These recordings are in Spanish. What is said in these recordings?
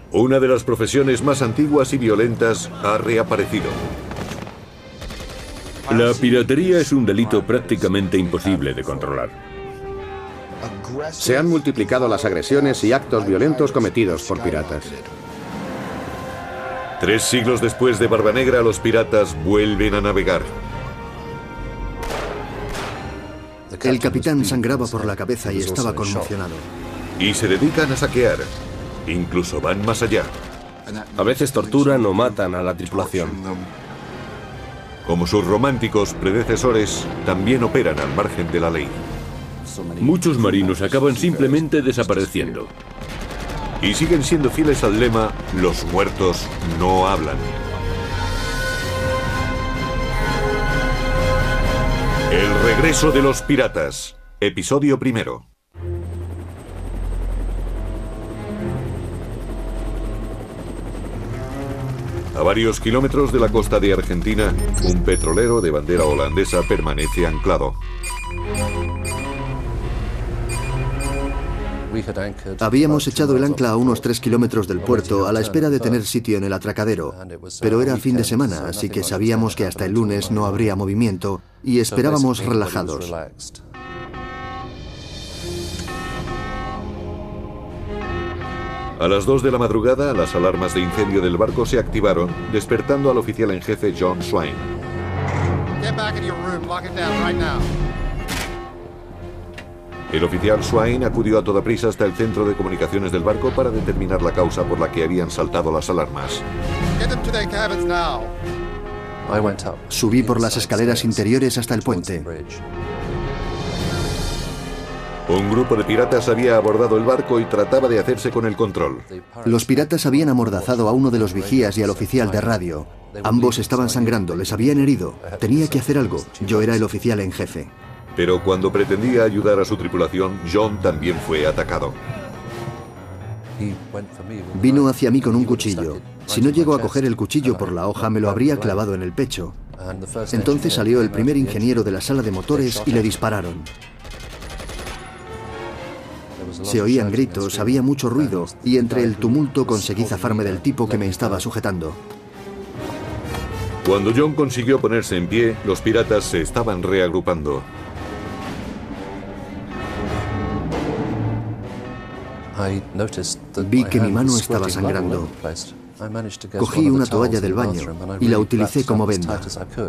Una de las profesiones más antiguas y violentas ha reaparecido. La piratería es un delito prácticamente imposible de controlar. Se han multiplicado las agresiones y actos violentos cometidos por piratas. 3 siglos después de Barba Negra, los piratas vuelven a navegar. El capitán sangraba por la cabeza y estaba conmocionado. Y se dedican a saquear. Incluso van más allá. A veces torturan o matan a la tripulación. Como sus románticos predecesores, también operan al margen de la ley. Muchos marinos acaban simplemente desapareciendo. Y siguen siendo fieles al lema, los muertos no hablan. El regreso de los piratas, episodio primero. A varios kilómetros de la costa de Argentina, un petrolero de bandera holandesa permanece anclado. Habíamos echado el ancla a unos 3 kilómetros del puerto a la espera de tener sitio en el atracadero, pero era fin de semana, así que sabíamos que hasta el lunes no habría movimiento y esperábamos relajados. A las 2 de la madrugada, las alarmas de incendio del barco se activaron, despertando al oficial en jefe John Swain. El oficial Swain acudió a toda prisa hasta el centro de comunicaciones del barco para determinar la causa por la que habían saltado las alarmas. Subí por las escaleras interiores hasta el puente. Un grupo de piratas había abordado el barco y trataba de hacerse con el control. Los piratas habían amordazado a uno de los vigías y al oficial de radio. Ambos estaban sangrando, les habían herido. Tenía que hacer algo. Yo era el oficial en jefe. Pero cuando pretendía ayudar a su tripulación, John también fue atacado. Vino hacia mí con un cuchillo. Si no llego a coger el cuchillo por la hoja, me lo habría clavado en el pecho. Entonces salió el primer ingeniero de la sala de motores y le dispararon. Se oían gritos, había mucho ruido, y entre el tumulto conseguí zafarme del tipo que me estaba sujetando. Cuando John consiguió ponerse en pie, los piratas se estaban reagrupando. Vi que mi mano estaba sangrando. Cogí una toalla del baño y la utilicé como venda.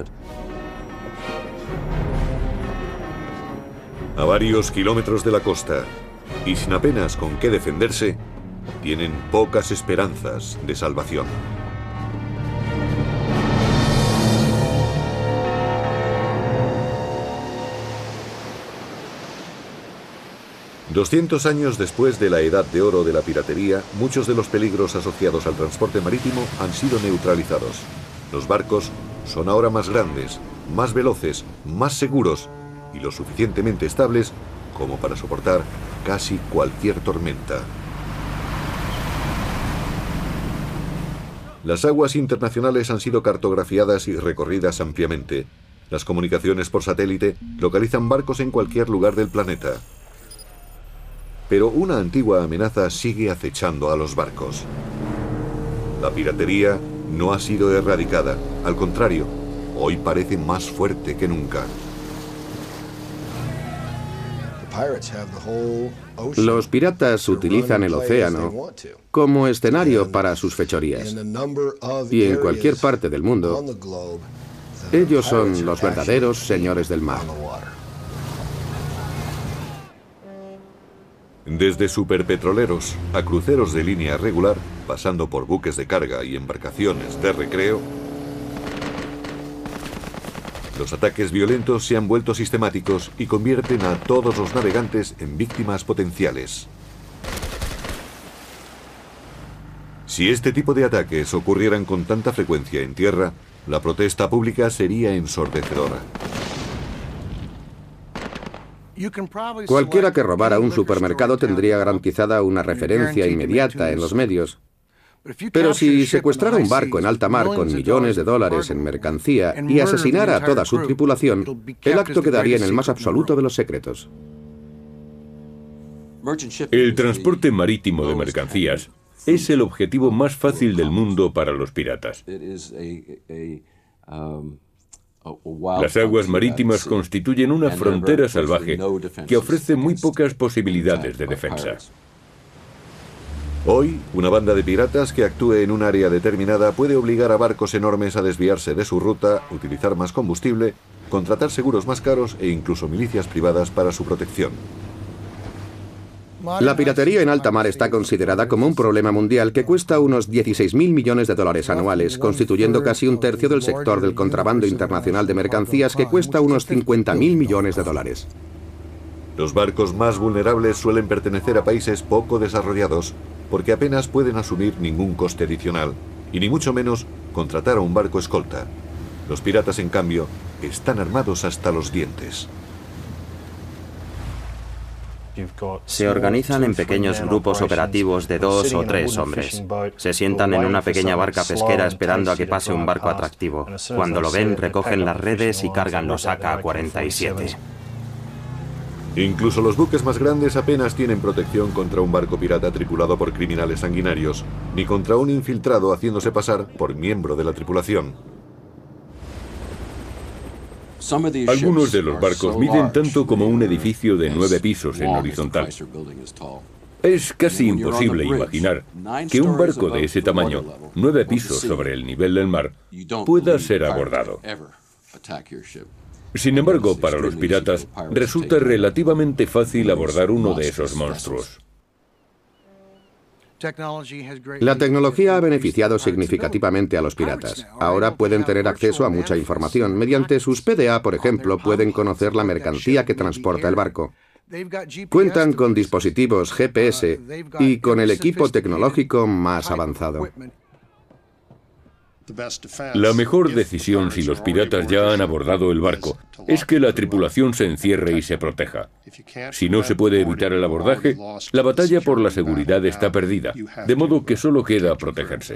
A varios kilómetros de la costa, y sin apenas con qué defenderse, tienen pocas esperanzas de salvación. $200 años después de la edad de oro de la piratería, muchos de los peligros asociados al transporte marítimo han sido neutralizados. Los barcos son ahora más grandes, más veloces, más seguros y lo suficientemente estables como para soportar casi cualquier tormenta. Las aguas internacionales han sido cartografiadas y recorridas ampliamente. Las comunicaciones por satélite localizan barcos en cualquier lugar del planeta. Pero una antigua amenaza sigue acechando a los barcos. La piratería no ha sido erradicada, al contrario, hoy parece más fuerte que nunca. Los piratas utilizan el océano como escenario para sus fechorías. Y en cualquier parte del mundo, ellos son los verdaderos señores del mar. Desde superpetroleros a cruceros de línea regular, pasando por buques de carga y embarcaciones de recreo, los ataques violentos se han vuelto sistemáticos y convierten a todos los navegantes en víctimas potenciales. Si este tipo de ataques ocurrieran con tanta frecuencia en tierra, la protesta pública sería ensordecedora. Cualquiera que robara un supermercado tendría garantizada una referencia inmediata en los medios. Pero si secuestrara un barco en alta mar con millones de dólares en mercancía y asesinara a toda su tripulación, el acto quedaría en el más absoluto de los secretos. El transporte marítimo de mercancías es el objetivo más fácil del mundo para los piratas. Las aguas marítimas constituyen una frontera salvaje que ofrece muy pocas posibilidades de defensa. Hoy, una banda de piratas que actúe en un área determinada puede obligar a barcos enormes a desviarse de su ruta, utilizar más combustible, contratar seguros más caros e incluso milicias privadas para su protección. La piratería en alta mar está considerada como un problema mundial que cuesta unos 16.000 millones de dólares anuales, constituyendo casi un tercio del sector del contrabando internacional de mercancías, que cuesta unos 50.000 millones de dólares. Los barcos más vulnerables suelen pertenecer a países poco desarrollados, porque apenas pueden asumir ningún coste adicional, y ni mucho menos contratar a un barco escolta. Los piratas, en cambio, están armados hasta los dientes. Se organizan en pequeños grupos operativos de 2 o 3 hombres. Se sientan en una pequeña barca pesquera esperando a que pase un barco atractivo. Cuando lo ven, recogen las redes y cargan los AK-47. Incluso los buques más grandes apenas tienen protección contra un barco pirata tripulado por criminales sanguinarios, ni contra un infiltrado haciéndose pasar por miembro de la tripulación. Algunos de los barcos miden tanto como un edificio de 9 pisos en horizontal. Es casi imposible imaginar que un barco de ese tamaño, 9 pisos sobre el nivel del mar, pueda ser abordado. Sin embargo, para los piratas, resulta relativamente fácil abordar uno de esos monstruos. La tecnología ha beneficiado significativamente a los piratas. Ahora pueden tener acceso a mucha información. Mediante sus PDA, por ejemplo, pueden conocer la mercancía que transporta el barco. Cuentan con dispositivos GPS y con el equipo tecnológico más avanzado. La mejor decisión, si los piratas ya han abordado el barco, es que la tripulación se encierre y se proteja. Si no se puede evitar el abordaje, la batalla por la seguridad está perdida, de modo que solo queda protegerse.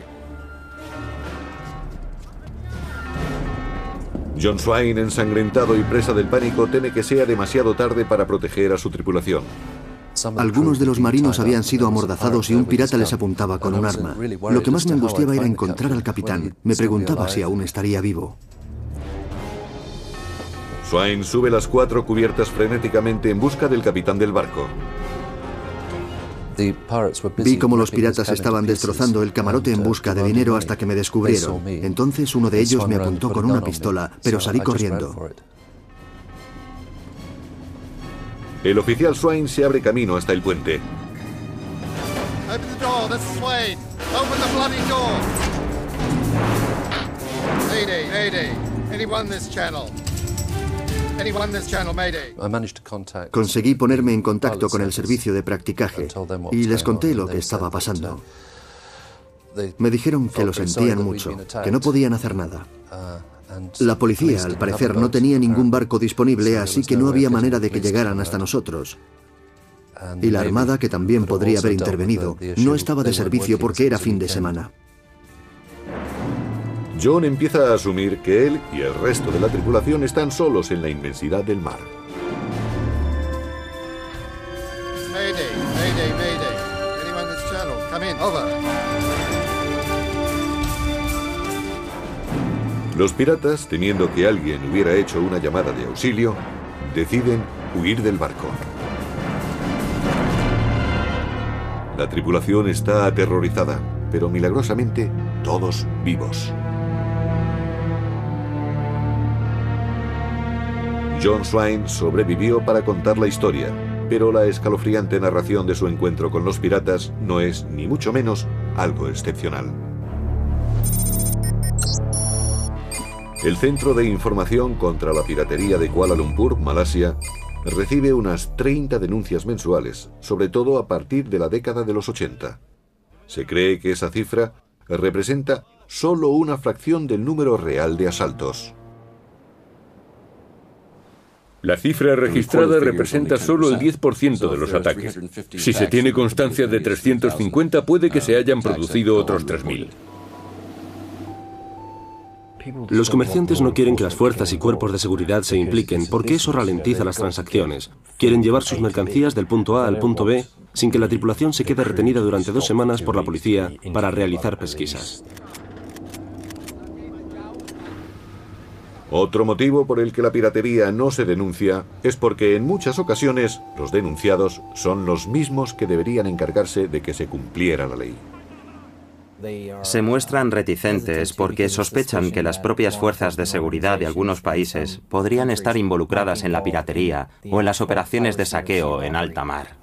John Swain, ensangrentado y presa del pánico, teme que sea demasiado tarde para proteger a su tripulación. Algunos de los marinos habían sido amordazados y un pirata les apuntaba con un arma. Lo que más me angustiaba era encontrar al capitán. Me preguntaba si aún estaría vivo. Swain sube las 4 cubiertas frenéticamente en busca del capitán del barco. Vi cómo los piratas estaban destrozando el camarote en busca de dinero hasta que me descubrieron. Entonces uno de ellos me apuntó con una pistola, pero salí corriendo. El oficial Swain se abre camino hasta el puente. Conseguí ponerme en contacto con el servicio de practicaje y les conté lo que estaba pasando. Me dijeron que lo sentían mucho, que no podían hacer nada. La policía, al parecer, no tenía ningún barco disponible, así que no había manera de que llegaran hasta nosotros. Y la Armada, que también podría haber intervenido, no estaba de servicio porque era fin de semana. John empieza a asumir que él y el resto de la tripulación están solos en la inmensidad del mar. Mayday, mayday, mayday. Anyone in this channel, come in, over. Los piratas, temiendo que alguien hubiera hecho una llamada de auxilio, deciden huir del barco. La tripulación está aterrorizada, pero milagrosamente todos vivos. John Swain sobrevivió para contar la historia, pero la escalofriante narración de su encuentro con los piratas no es, ni mucho menos, algo excepcional. El Centro de Información contra la Piratería de Kuala Lumpur, Malasia, recibe unas 30 denuncias mensuales, sobre todo a partir de la década de los 80. Se cree que esa cifra representa solo una fracción del número real de asaltos. La cifra registrada representa solo el 10% de los ataques. Si se tiene constancia de 350, puede que se hayan producido otros 3.000. Los comerciantes no quieren que las fuerzas y cuerpos de seguridad se impliquen porque eso ralentiza las transacciones. Quieren llevar sus mercancías del punto A al punto B sin que la tripulación se quede retenida durante 2 semanas por la policía para realizar pesquisas. Otro motivo por el que la piratería no se denuncia es porque en muchas ocasiones los denunciados son los mismos que deberían encargarse de que se cumpliera la ley. Se muestran reticentes porque sospechan que las propias fuerzas de seguridad de algunos países podrían estar involucradas en la piratería o en las operaciones de saqueo en alta mar.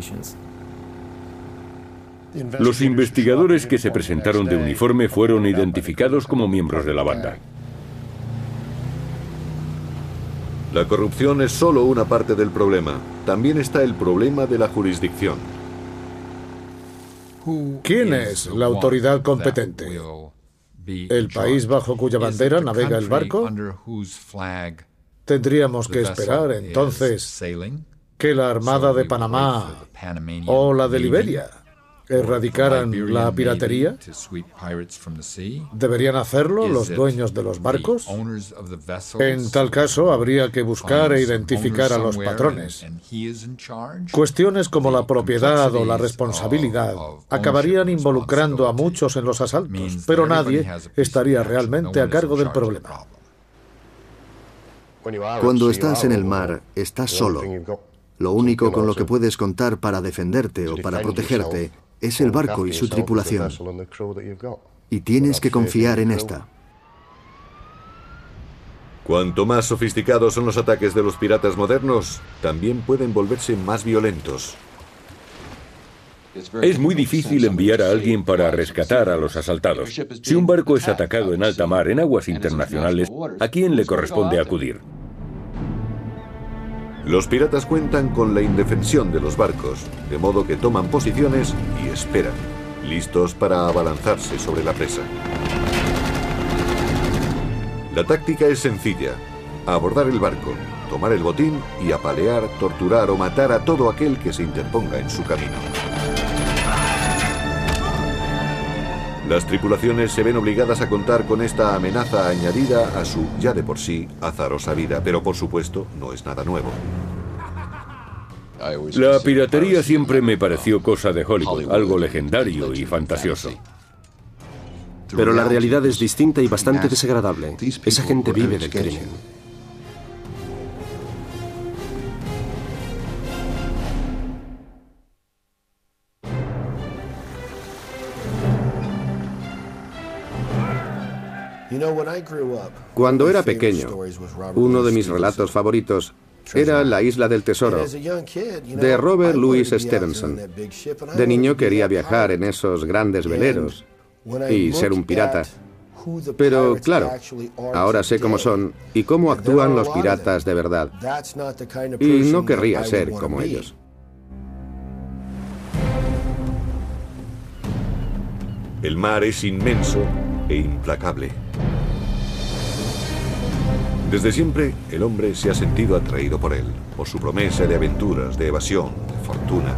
Los investigadores que se presentaron de uniforme fueron identificados como miembros de la banda. La corrupción es solo una parte del problema. También está el problema de la jurisdicción. ¿Quién es la autoridad competente? ¿El país bajo cuya bandera navega el barco? Tendríamos que esperar, entonces, que la Armada de Panamá o la de Liberia erradicaran la piratería. ¿Deberían hacerlo los dueños de los barcos? En tal caso, habría que buscar e identificar a los patrones. Cuestiones como la propiedad o la responsabilidad acabarían involucrando a muchos en los asaltos, pero nadie estaría realmente a cargo del problema. Cuando estás en el mar, estás solo. Lo único con lo que puedes contar para defenderte o para protegerte es el barco y su tripulación. Y tienes que confiar en esta. Cuanto más sofisticados son los ataques de los piratas modernos, también pueden volverse más violentos. Es muy difícil enviar a alguien para rescatar a los asaltados. Si un barco es atacado en alta mar, en aguas internacionales, ¿a quién le corresponde acudir? Los piratas cuentan con la indefensión de los barcos, de modo que toman posiciones y esperan, listos para abalanzarse sobre la presa. La táctica es sencilla: abordar el barco, tomar el botín y apalear, torturar o matar a todo aquel que se interponga en su camino. Las tripulaciones se ven obligadas a contar con esta amenaza añadida a su, ya de por sí, azarosa vida, pero por supuesto no es nada nuevo. La piratería siempre me pareció cosa de Hollywood, algo legendario y fantasioso. Pero la realidad es distinta y bastante desagradable. Esa gente vive del crimen. Cuando era pequeño, uno de mis relatos favoritos era La Isla del Tesoro, de Robert Louis Stevenson. De niño quería viajar en esos grandes veleros y ser un pirata. Pero claro, ahora sé cómo son y cómo actúan los piratas de verdad. Y no querría ser como ellos. El mar es inmenso e implacable. Desde siempre, el hombre se ha sentido atraído por él, por su promesa de aventuras, de evasión, de fortuna.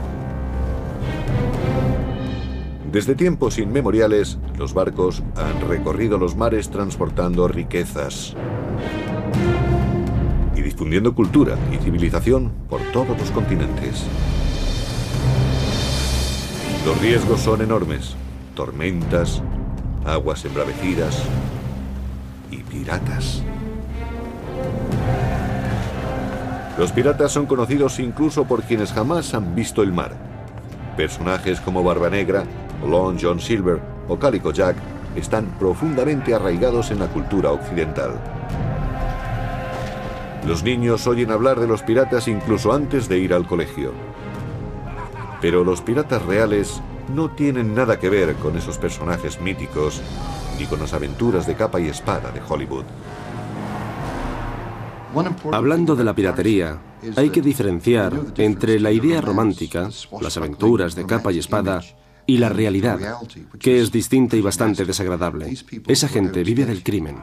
Desde tiempos inmemoriales, los barcos han recorrido los mares transportando riquezas y difundiendo cultura y civilización por todos los continentes. Los riesgos son enormes: tormentas, aguas embravecidas y piratas. Los piratas son conocidos incluso por quienes jamás han visto el mar. Personajes como Barba Negra, Long John Silver o Calico Jack están profundamente arraigados en la cultura occidental. Los niños oyen hablar de los piratas incluso antes de ir al colegio. Pero los piratas reales no tienen nada que ver con esos personajes míticos ni con las aventuras de capa y espada de Hollywood. Hablando de la piratería, hay que diferenciar entre la idea romántica, las aventuras de capa y espada, y la realidad, que es distinta y bastante desagradable. Esa gente vive del crimen.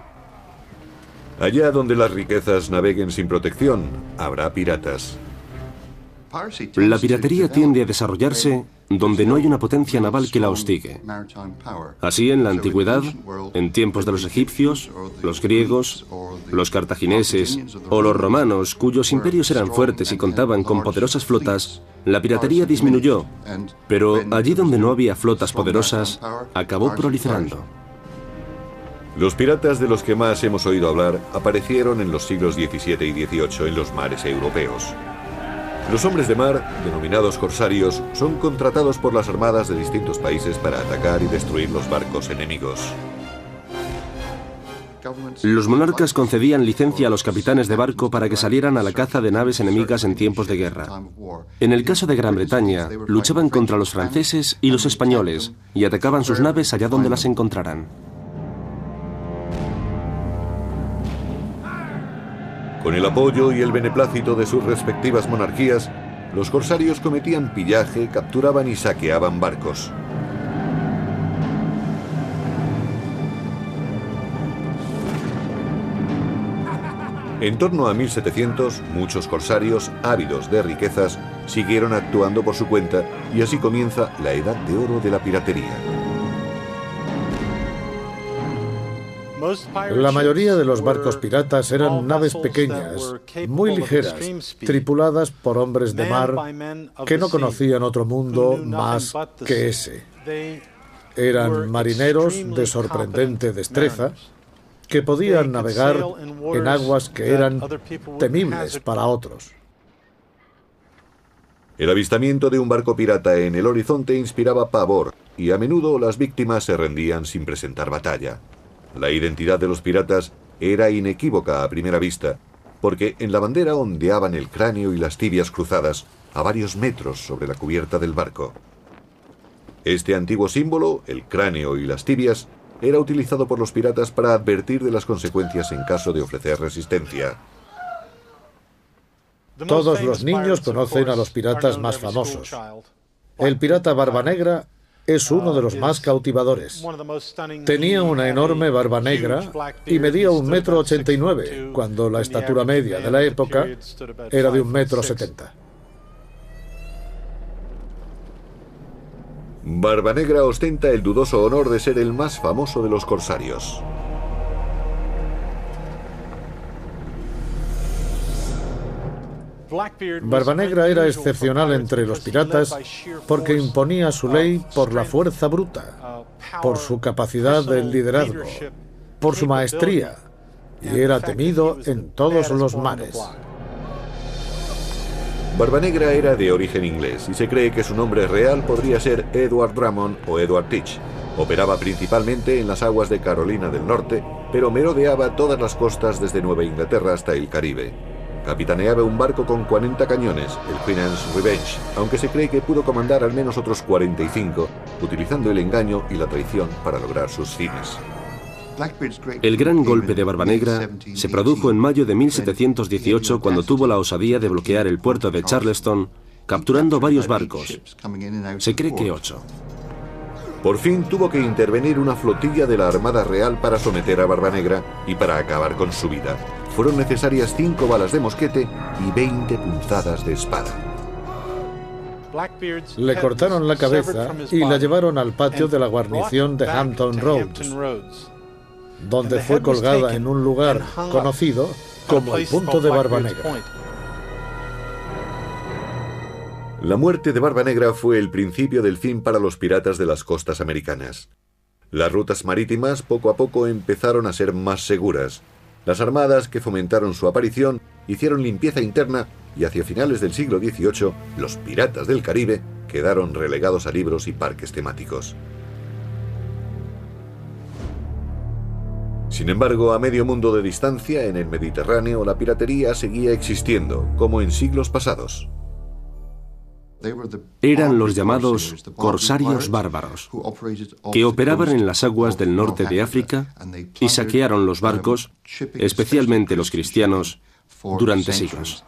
Allá donde las riquezas naveguen sin protección, habrá piratas. La piratería tiende a desarrollarse donde no hay una potencia naval que la hostigue. Así, en la antigüedad, en tiempos de los egipcios, los griegos, los cartagineses o los romanos, cuyos imperios eran fuertes y contaban con poderosas flotas, la piratería disminuyó, pero allí donde no había flotas poderosas, acabó proliferando. Los piratas de los que más hemos oído hablar aparecieron en los siglos XVII y XVIII en los mares europeos. Los hombres de mar, denominados corsarios, son contratados por las armadas de distintos países para atacar y destruir los barcos enemigos. Los monarcas concedían licencia a los capitanes de barco para que salieran a la caza de naves enemigas en tiempos de guerra. En el caso de Gran Bretaña, luchaban contra los franceses y los españoles y atacaban sus naves allá donde las encontraran. Con el apoyo y el beneplácito de sus respectivas monarquías, los corsarios cometían pillaje, capturaban y saqueaban barcos. En torno a 1700, muchos corsarios, ávidos de riquezas, siguieron actuando por su cuenta y así comienza la edad de oro de la piratería. La mayoría de los barcos piratas eran naves pequeñas, muy ligeras, tripuladas por hombres de mar que no conocían otro mundo más que ese. Eran marineros de sorprendente destreza que podían navegar en aguas que eran temibles para otros. El avistamiento de un barco pirata en el horizonte inspiraba pavor y a menudo las víctimas se rendían sin presentar batalla. La identidad de los piratas era inequívoca a primera vista, porque en la bandera ondeaban el cráneo y las tibias cruzadas a varios metros sobre la cubierta del barco. Este antiguo símbolo, el cráneo y las tibias, era utilizado por los piratas para advertir de las consecuencias en caso de ofrecer resistencia. Todos los niños conocen a los piratas más famosos. El pirata Barba Negra es uno de los más cautivadores. Tenía una enorme barba negra y medía 1,89 m, cuando la estatura media de la época era de 1,70 m. Barba Negra ostenta el dudoso honor de ser el más famoso de los corsarios. Barba Negra era excepcional entre los piratas porque imponía su ley por la fuerza bruta, por su capacidad de liderazgo, por su maestría, y era temido en todos los mares. Barba Negra era de origen inglés y se cree que su nombre real podría ser Edward Drummond o Edward Teach. Operaba principalmente en las aguas de Carolina del Norte, pero merodeaba todas las costas desde Nueva Inglaterra hasta el Caribe. Capitaneaba un barco con 40 cañones, el Queen's Revenge, aunque se cree que pudo comandar al menos otros 45, utilizando el engaño y la traición para lograr sus fines. El gran golpe de Barba Negra se produjo en mayo de 1718 cuando tuvo la osadía de bloquear el puerto de Charleston, capturando varios barcos. Se cree que 8. Por fin tuvo que intervenir una flotilla de la Armada Real para someter a Barba Negra y para acabar con su vida. Fueron necesarias 5 balas de mosquete y 20 punzadas de espada. Le cortaron la cabeza y la llevaron al patio de la guarnición de Hampton Roads, donde fue colgada en un lugar conocido como el punto de Barba Negra. La muerte de Barba Negra fue el principio del fin para los piratas de las costas americanas. Las rutas marítimas poco a poco empezaron a ser más seguras. Las armadas que fomentaron su aparición hicieron limpieza interna y hacia finales del siglo XVIII los piratas del Caribe quedaron relegados a libros y parques temáticos. Sin embargo, a medio mundo de distancia, en el Mediterráneo, la piratería seguía existiendo, como en siglos pasados. Eran los llamados corsarios bárbaros, que operaban en las aguas del norte de África y saquearon los barcos, especialmente los cristianos, durante siglos.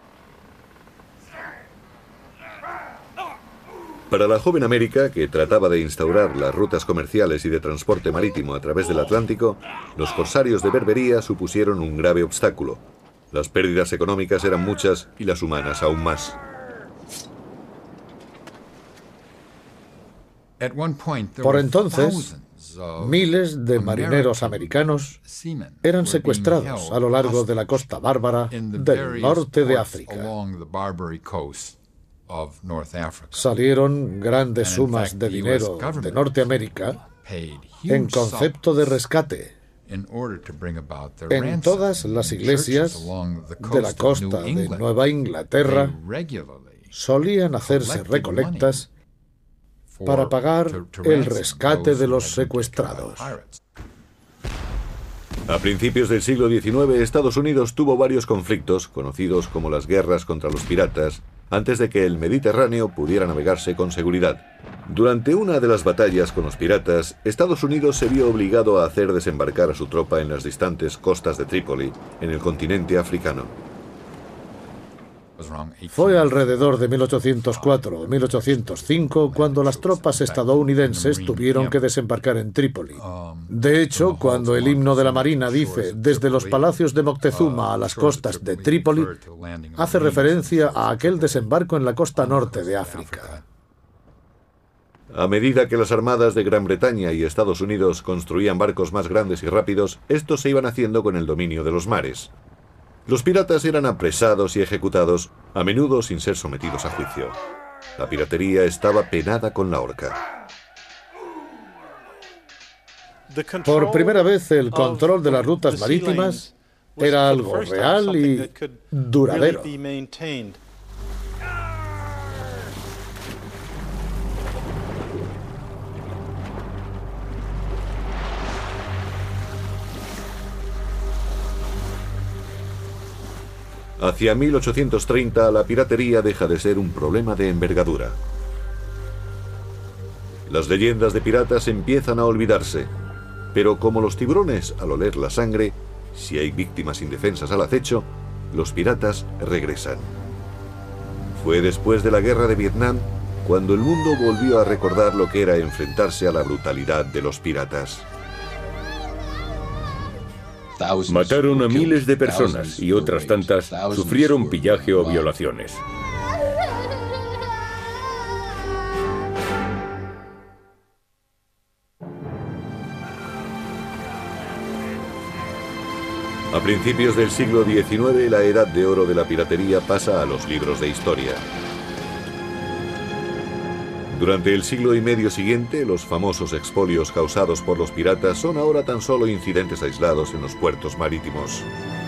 Para la joven América, que trataba de instaurar las rutas comerciales y de transporte marítimo a través del Atlántico, los corsarios de Berbería supusieron un grave obstáculo. Las pérdidas económicas eran muchas y las humanas aún más. Por entonces, miles de marineros americanos eran secuestrados a lo largo de la costa bárbara del norte de África. Salieron grandes sumas de dinero de Norteamérica en concepto de rescate. En todas las iglesias de la costa de Nueva Inglaterra solían hacerse recolectas para pagar el rescate de los secuestrados. A principios del siglo XIX, Estados Unidos tuvo varios conflictos, conocidos como las guerras contra los piratas, antes de que el Mediterráneo pudiera navegarse con seguridad. Durante una de las batallas con los piratas, Estados Unidos se vio obligado a hacer desembarcar a su tropa en las distantes costas de Trípoli, en el continente africano. Fue alrededor de 1804 o 1805 cuando las tropas estadounidenses tuvieron que desembarcar en Trípoli. De hecho, cuando el himno de la Marina dice «desde los palacios de Moctezuma a las costas de Trípoli», hace referencia a aquel desembarco en la costa norte de África. A medida que las armadas de Gran Bretaña y Estados Unidos construían barcos más grandes y rápidos, estos se iban haciendo con el dominio de los mares. Los piratas eran apresados y ejecutados, a menudo sin ser sometidos a juicio. La piratería estaba penada con la horca. Por primera vez, el control de las rutas marítimas era algo real y duradero. Hacia 1830, la piratería deja de ser un problema de envergadura. Las leyendas de piratas empiezan a olvidarse, pero como los tiburones al oler la sangre, si hay víctimas indefensas al acecho, los piratas regresan. Fue después de la guerra de Vietnam cuando el mundo volvió a recordar lo que era enfrentarse a la brutalidad de los piratas. Mataron a miles de personas y otras tantas sufrieron pillaje o violaciones. A principios del siglo XIX, la edad de oro de la piratería pasa a los libros de historia. Durante el siglo y medio siguiente, los famosos expolios causados por los piratas son ahora tan solo incidentes aislados en los puertos marítimos.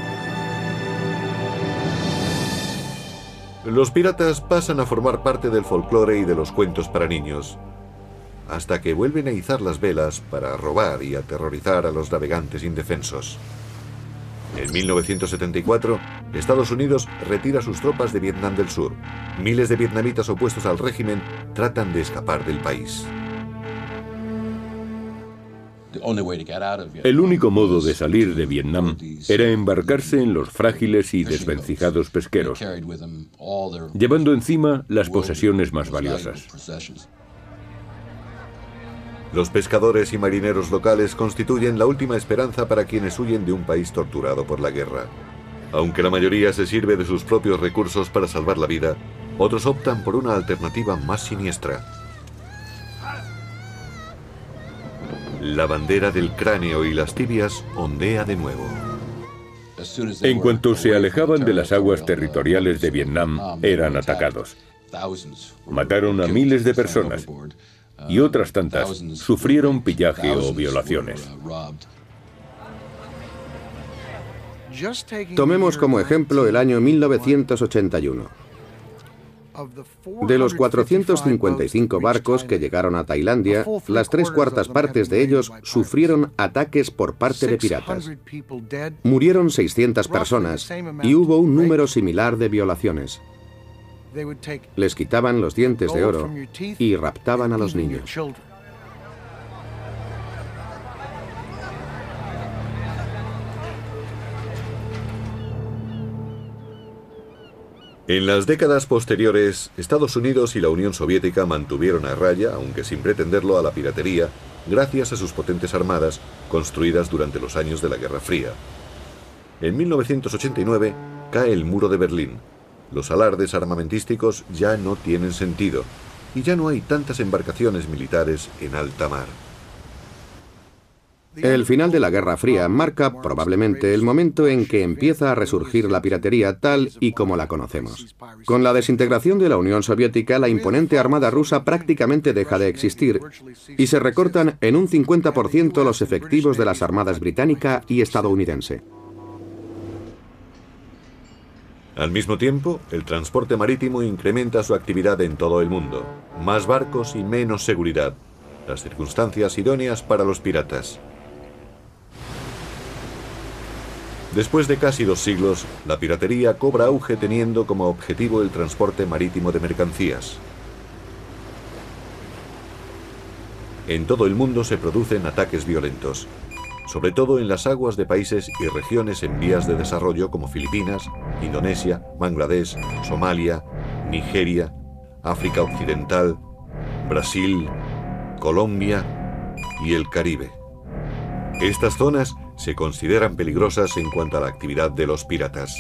Los piratas pasan a formar parte del folclore y de los cuentos para niños, hasta que vuelven a izar las velas para robar y aterrorizar a los navegantes indefensos. En 1974, Estados Unidos retira sus tropas de Vietnam del Sur. Miles de vietnamitas opuestos al régimen tratan de escapar del país. El único modo de salir de Vietnam era embarcarse en los frágiles y desvencijados pesqueros, llevando encima las posesiones más valiosas. Los pescadores y marineros locales constituyen la última esperanza para quienes huyen de un país torturado por la guerra. Aunque la mayoría se sirve de sus propios recursos para salvar la vida, otros optan por una alternativa más siniestra. La bandera del cráneo y las tibias ondea de nuevo. En cuanto se alejaban de las aguas territoriales de Vietnam, eran atacados. Mataron a miles de personas y otras tantas sufrieron pillaje o violaciones. Tomemos como ejemplo el año 1981. De los 455 barcos que llegaron a Tailandia, las 3/4 partes de ellos sufrieron ataques por parte de piratas. Murieron 600 personas y hubo un número similar de violaciones. Les quitaban los dientes de oro y raptaban a los niños. En las décadas posteriores, Estados Unidos y la Unión Soviética mantuvieron a raya, aunque sin pretenderlo, a la piratería, gracias a sus potentes armadas, construidas durante los años de la Guerra Fría. En 1989 cae el muro de Berlín. Los alardes armamentísticos ya no tienen sentido. y ya no hay tantas embarcaciones militares en alta mar. El final de la Guerra Fría marca probablemente el momento en que empieza a resurgir la piratería tal y como la conocemos. Con la desintegración de la Unión Soviética, la imponente armada rusa prácticamente deja de existir y se recortan en un 50% los efectivos de las armadas británica y estadounidense. Al mismo tiempo, el transporte marítimo incrementa su actividad en todo el mundo. Más barcos y menos seguridad. Las circunstancias idóneas para los piratas. Después de casi 2 siglos, la piratería cobra auge teniendo como objetivo el transporte marítimo de mercancías. En todo el mundo se producen ataques violentos, sobre todo en las aguas de países y regiones en vías de desarrollo como Filipinas, Indonesia, Bangladesh, Somalia, Nigeria, África Occidental, Brasil, Colombia y el Caribe. Estas zonas se consideran peligrosas en cuanto a la actividad de los piratas.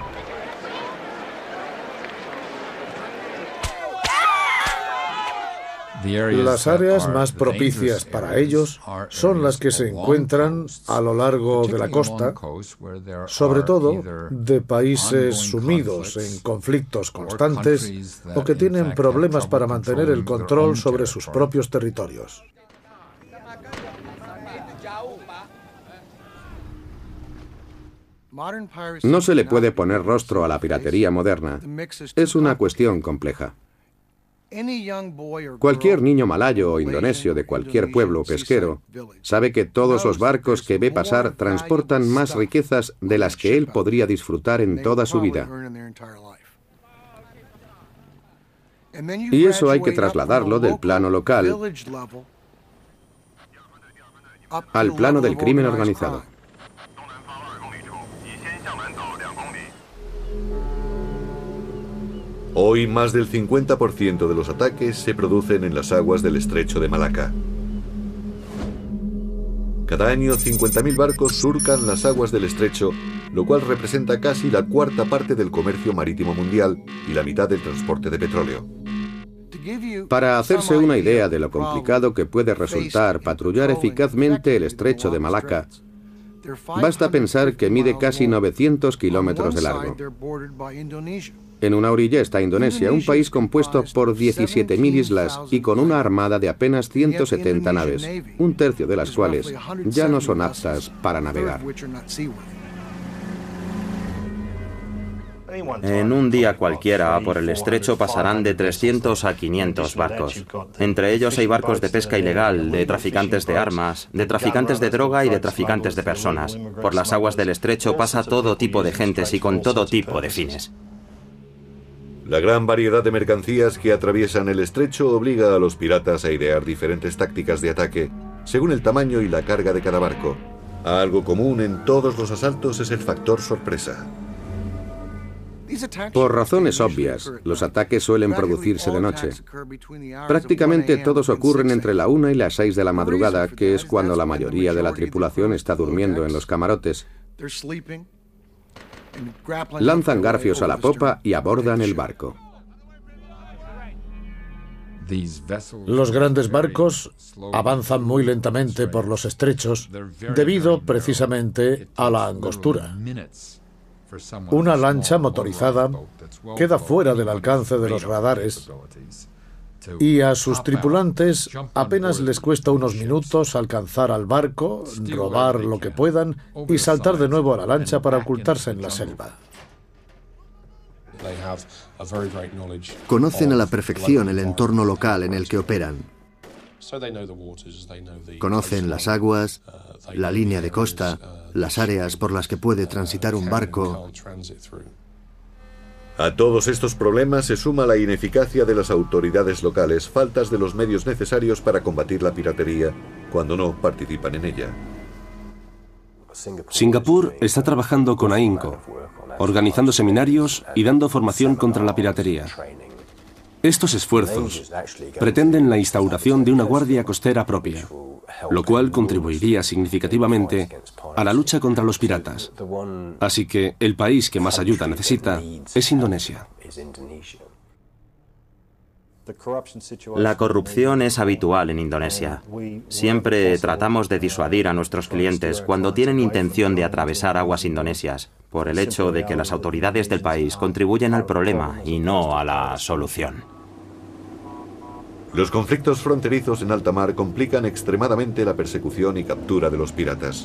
Las áreas más propicias para ellos son las que se encuentran a lo largo de la costa, sobre todo de países sumidos en conflictos constantes o que tienen problemas para mantener el control sobre sus propios territorios. No se le puede poner rostro a la piratería moderna. Es una cuestión compleja. Cualquier niño malayo o indonesio de cualquier pueblo pesquero sabe que todos los barcos que ve pasar transportan más riquezas de las que él podría disfrutar en toda su vida. Y eso hay que trasladarlo del plano local al plano del crimen organizado. Hoy más del 50% de los ataques se producen en las aguas del estrecho de Malaca. Cada año 50.000 barcos surcan las aguas del estrecho, lo cual representa casi la 1/4 parte del comercio marítimo mundial y la mitad del transporte de petróleo. Para hacerse una idea de lo complicado que puede resultar patrullar eficazmente el estrecho de Malaca, basta pensar que mide casi 900 kilómetros de largo. En una orilla está Indonesia, un país compuesto por 17.000 islas y con una armada de apenas 170 naves, un tercio de las cuales ya no son aptas para navegar. En un día cualquiera por el estrecho pasarán de 300 a 500 barcos. Entre ellos hay barcos de pesca ilegal, de traficantes de armas, de traficantes de droga y de traficantes de personas. Por las aguas del estrecho pasa todo tipo de gentes y con todo tipo de fines. La gran variedad de mercancías que atraviesan el estrecho obliga a los piratas a idear diferentes tácticas de ataque, según el tamaño y la carga de cada barco. Algo común en todos los asaltos es el factor sorpresa. Por razones obvias, los ataques suelen producirse de noche. Prácticamente todos ocurren entre la 1 y las 6 de la madrugada, que es cuando la mayoría de la tripulación está durmiendo en los camarotes. Lanzan garfios a la popa y abordan el barco. Los grandes barcos avanzan muy lentamente por los estrechos debido precisamente a la angostura. Una lancha motorizada queda fuera del alcance de los radares y a sus tripulantes apenas les cuesta unos minutos alcanzar al barco, robar lo que puedan y saltar de nuevo a la lancha para ocultarse en la selva. Conocen a la perfección el entorno local en el que operan. Conocen las aguas, la línea de costa, las áreas por las que puede transitar un barco. A todos estos problemas se suma la ineficacia de las autoridades locales, faltas de los medios necesarios para combatir la piratería cuando no participan en ella. Singapur está trabajando con AINCO, organizando seminarios y dando formación contra la piratería. Estos esfuerzos pretenden la instauración de una guardia costera propia, lo cual contribuiría significativamente a la lucha contra los piratas. Así que el país que más ayuda necesita es Indonesia. La corrupción es habitual en Indonesia. Siempre tratamos de disuadir a nuestros clientes cuando tienen intención de atravesar aguas indonesias, por el hecho de que las autoridades del país contribuyen al problema y no a la solución. Los conflictos fronterizos en alta mar complican extremadamente la persecución y captura de los piratas.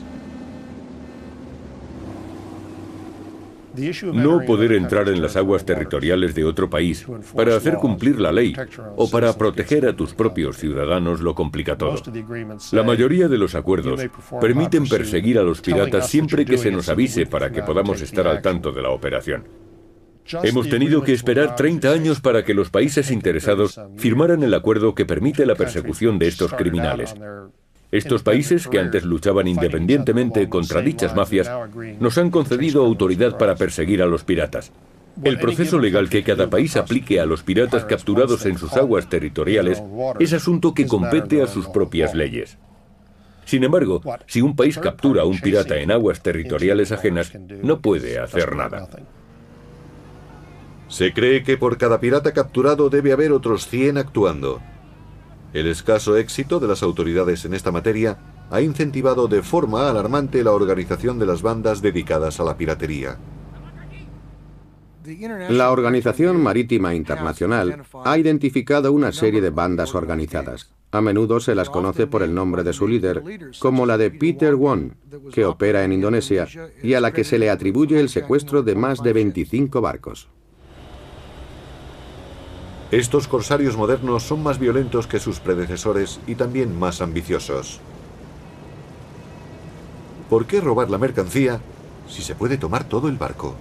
No poder entrar en las aguas territoriales de otro país para hacer cumplir la ley o para proteger a tus propios ciudadanos lo complica todo. La mayoría de los acuerdos permiten perseguir a los piratas siempre que se nos avise para que podamos estar al tanto de la operación. Hemos tenido que esperar 30 años para que los países interesados firmaran el acuerdo que permite la persecución de estos criminales. Estos países, que antes luchaban independientemente contra dichas mafias, nos han concedido autoridad para perseguir a los piratas. El proceso legal que cada país aplique a los piratas capturados en sus aguas territoriales es asunto que compete a sus propias leyes. Sin embargo, si un país captura a un pirata en aguas territoriales ajenas, no puede hacer nada. Se cree que por cada pirata capturado debe haber otros 100 actuando. El escaso éxito de las autoridades en esta materia ha incentivado de forma alarmante la organización de las bandas dedicadas a la piratería. La Organización Marítima Internacional ha identificado una serie de bandas organizadas. A menudo se las conoce por el nombre de su líder, como la de Peter Won, que opera en Indonesia y a la que se le atribuye el secuestro de más de 25 barcos. Estos corsarios modernos son más violentos que sus predecesores y también más ambiciosos. ¿Por qué robar la mercancía si se puede tomar todo el barco?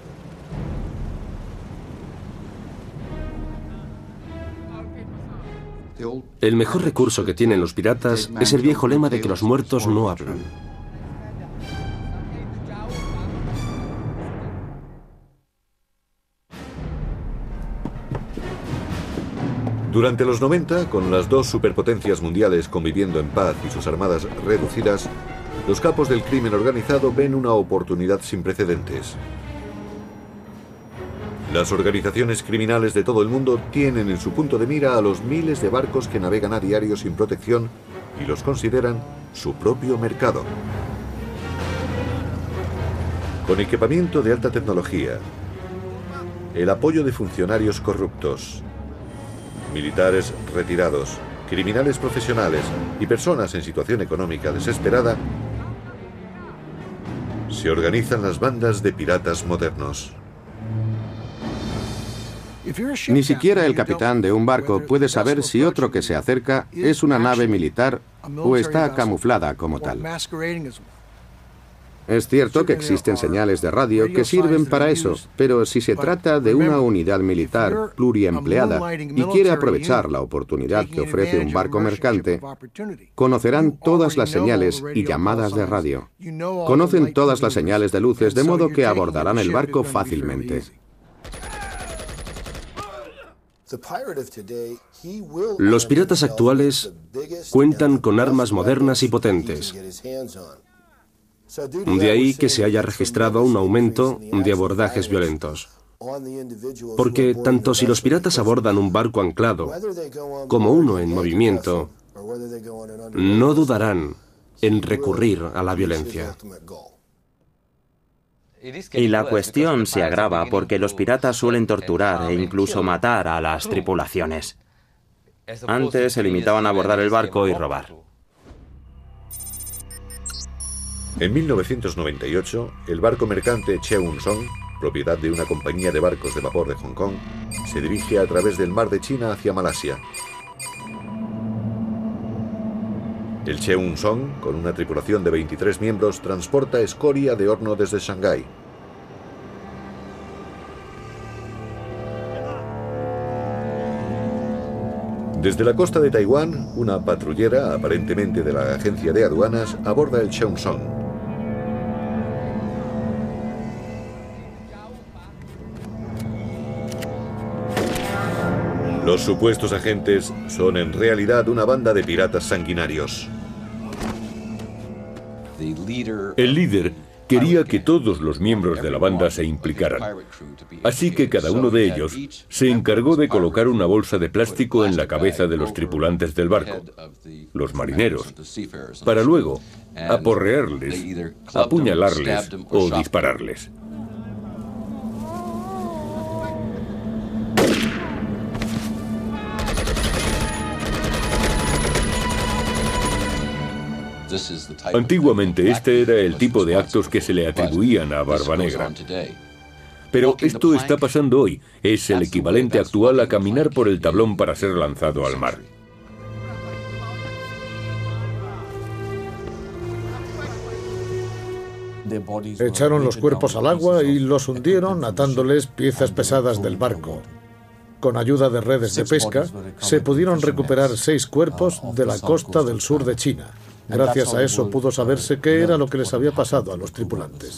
El mejor recurso que tienen los piratas es el viejo lema de que los muertos no hablan. Durante los 90, con las dos superpotencias mundiales conviviendo en paz y sus armadas reducidas, los capos del crimen organizado ven una oportunidad sin precedentes. Las organizaciones criminales de todo el mundo tienen en su punto de mira a los miles de barcos que navegan a diario sin protección y los consideran su propio mercado. Con equipamiento de alta tecnología, el apoyo de funcionarios corruptos, militares retirados, criminales profesionales y personas en situación económica desesperada, se organizan las bandas de piratas modernos. Ni siquiera el capitán de un barco puede saber si otro que se acerca es una nave militar o está camuflada como tal. Es cierto que existen señales de radio que sirven para eso, pero si se trata de una unidad militar pluriempleada y quiere aprovechar la oportunidad que ofrece un barco mercante, conocerán todas las señales y llamadas de radio. Conocen todas las señales de luces, de modo que abordarán el barco fácilmente. Los piratas actuales cuentan con armas modernas y potentes. De ahí que se haya registrado un aumento de abordajes violentos. Porque tanto si los piratas abordan un barco anclado como uno en movimiento, no dudarán en recurrir a la violencia. Y la cuestión se agrava porque los piratas suelen torturar e incluso matar a las tripulaciones. Antes se limitaban a abordar el barco y robar. En 1998, el barco mercante Cheung Song, propiedad de una compañía de barcos de vapor de Hong Kong, se dirige a través del mar de China hacia Malasia. El Cheung Song, con una tripulación de 23 miembros, transporta escoria de horno desde Shanghái. Desde la costa de Taiwán, una patrullera, aparentemente de la agencia de aduanas, aborda el Cheung Song. Los supuestos agentes son en realidad una banda de piratas sanguinarios. El líder quería que todos los miembros de la banda se implicaran. Así que cada uno de ellos se encargó de colocar una bolsa de plástico en la cabeza de los tripulantes del barco, los marineros, para luego aporrearles, apuñalarles o dispararles. Antiguamente este era el tipo de actos que se le atribuían a Barbanegra. Pero esto está pasando hoy. Es el equivalente actual a caminar por el tablón para ser lanzado al mar. Echaron los cuerpos al agua y los hundieron atándoles piezas pesadas del barco. Con ayuda de redes de pesca, se pudieron recuperar 6 cuerpos de la costa del sur de China. Gracias a eso pudo saberse qué era lo que les había pasado a los tripulantes.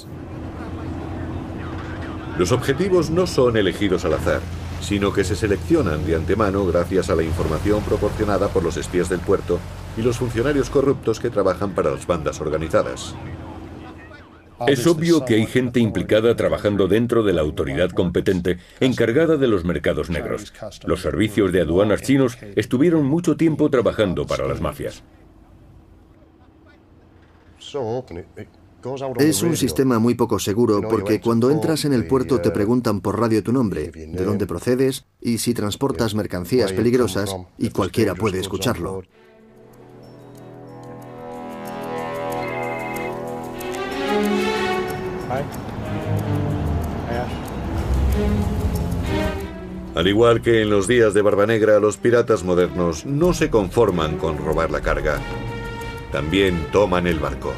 Los objetivos no son elegidos al azar, sino que se seleccionan de antemano gracias a la información proporcionada por los espías del puerto y los funcionarios corruptos que trabajan para las bandas organizadas. Es obvio que hay gente implicada trabajando dentro de la autoridad competente encargada de los mercados negros. Los servicios de aduanas chinos estuvieron mucho tiempo trabajando para las mafias. Es un sistema muy poco seguro porque cuando entras en el puerto te preguntan por radio tu nombre, de dónde procedes y si transportas mercancías peligrosas, y cualquiera puede escucharlo. Al igual que en los días de Barbanegra, los piratas modernos no se conforman con robar la carga. También toman el barco.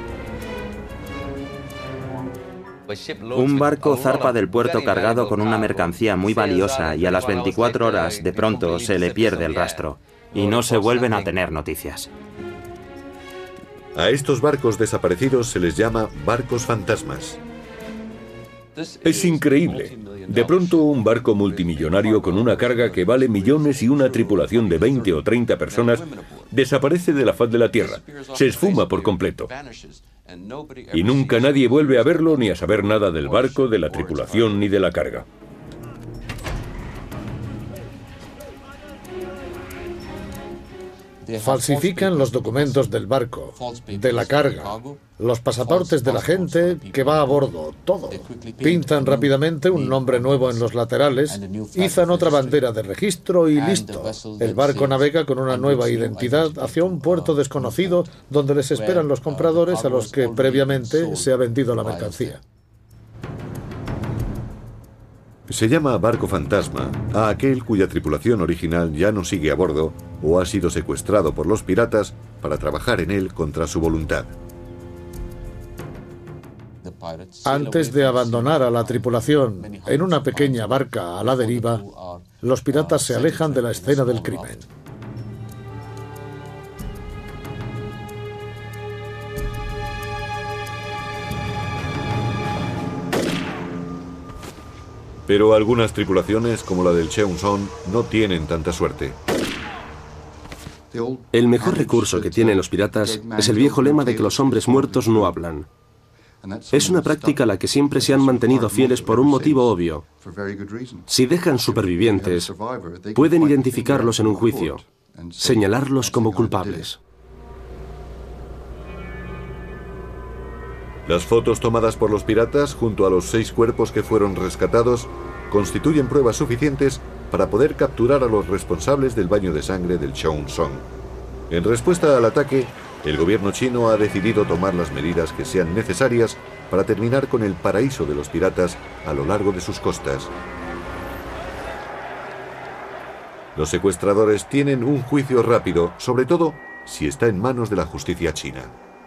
Un barco zarpa del puerto cargado con una mercancía muy valiosa y a las 24 horas de pronto se le pierde el rastro y no se vuelven a tener noticias. A estos barcos desaparecidos se les llama barcos fantasmas. Es increíble. De pronto un barco multimillonario con una carga que vale millones y una tripulación de 20 o 30 personas desaparece de la faz de la tierra, se esfuma por completo. Y nunca nadie vuelve a verlo ni a saber nada del barco, de la tripulación ni de la carga. Falsifican los documentos del barco, de la carga, los pasaportes de la gente que va a bordo, todo. Pintan rápidamente un nombre nuevo en los laterales, izan otra bandera de registro y listo. El barco navega con una nueva identidad hacia un puerto desconocido donde les esperan los compradores a los que previamente se ha vendido la mercancía. Se llama barco fantasma a aquel cuya tripulación original ya no sigue a bordo o ha sido secuestrado por los piratas para trabajar en él contra su voluntad. Antes de abandonar a la tripulación en una pequeña barca a la deriva, los piratas se alejan de la escena del crimen. Pero algunas tripulaciones, como la del Cheongsong, no tienen tanta suerte. El mejor recurso que tienen los piratas es el viejo lema de que los hombres muertos no hablan. Es una práctica a la que siempre se han mantenido fieles por un motivo obvio. Si dejan supervivientes, pueden identificarlos en un juicio, señalarlos como culpables. Las fotos tomadas por los piratas, junto a los 6 cuerpos que fueron rescatados, constituyen pruebas suficientes para poder capturar a los responsables del baño de sangre del Cheongsong. En respuesta al ataque, el gobierno chino ha decidido tomar las medidas que sean necesarias para terminar con el paraíso de los piratas a lo largo de sus costas. Los secuestradores tienen un juicio rápido, sobre todo si está en manos de la justicia china.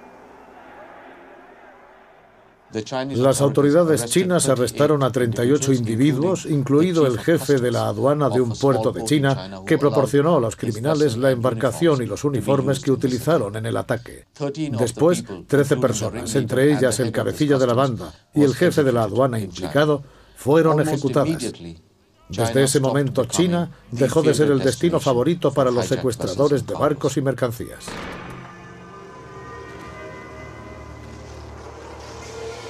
Las autoridades chinas arrestaron a 38 individuos, incluido el jefe de la aduana de un puerto de China, que proporcionó a los criminales la embarcación y los uniformes que utilizaron en el ataque. Después, 13 personas, entre ellas el cabecilla de la banda y el jefe de la aduana implicado, fueron ejecutadas. Desde ese momento, China dejó de ser el destino favorito para los secuestradores de barcos y mercancías.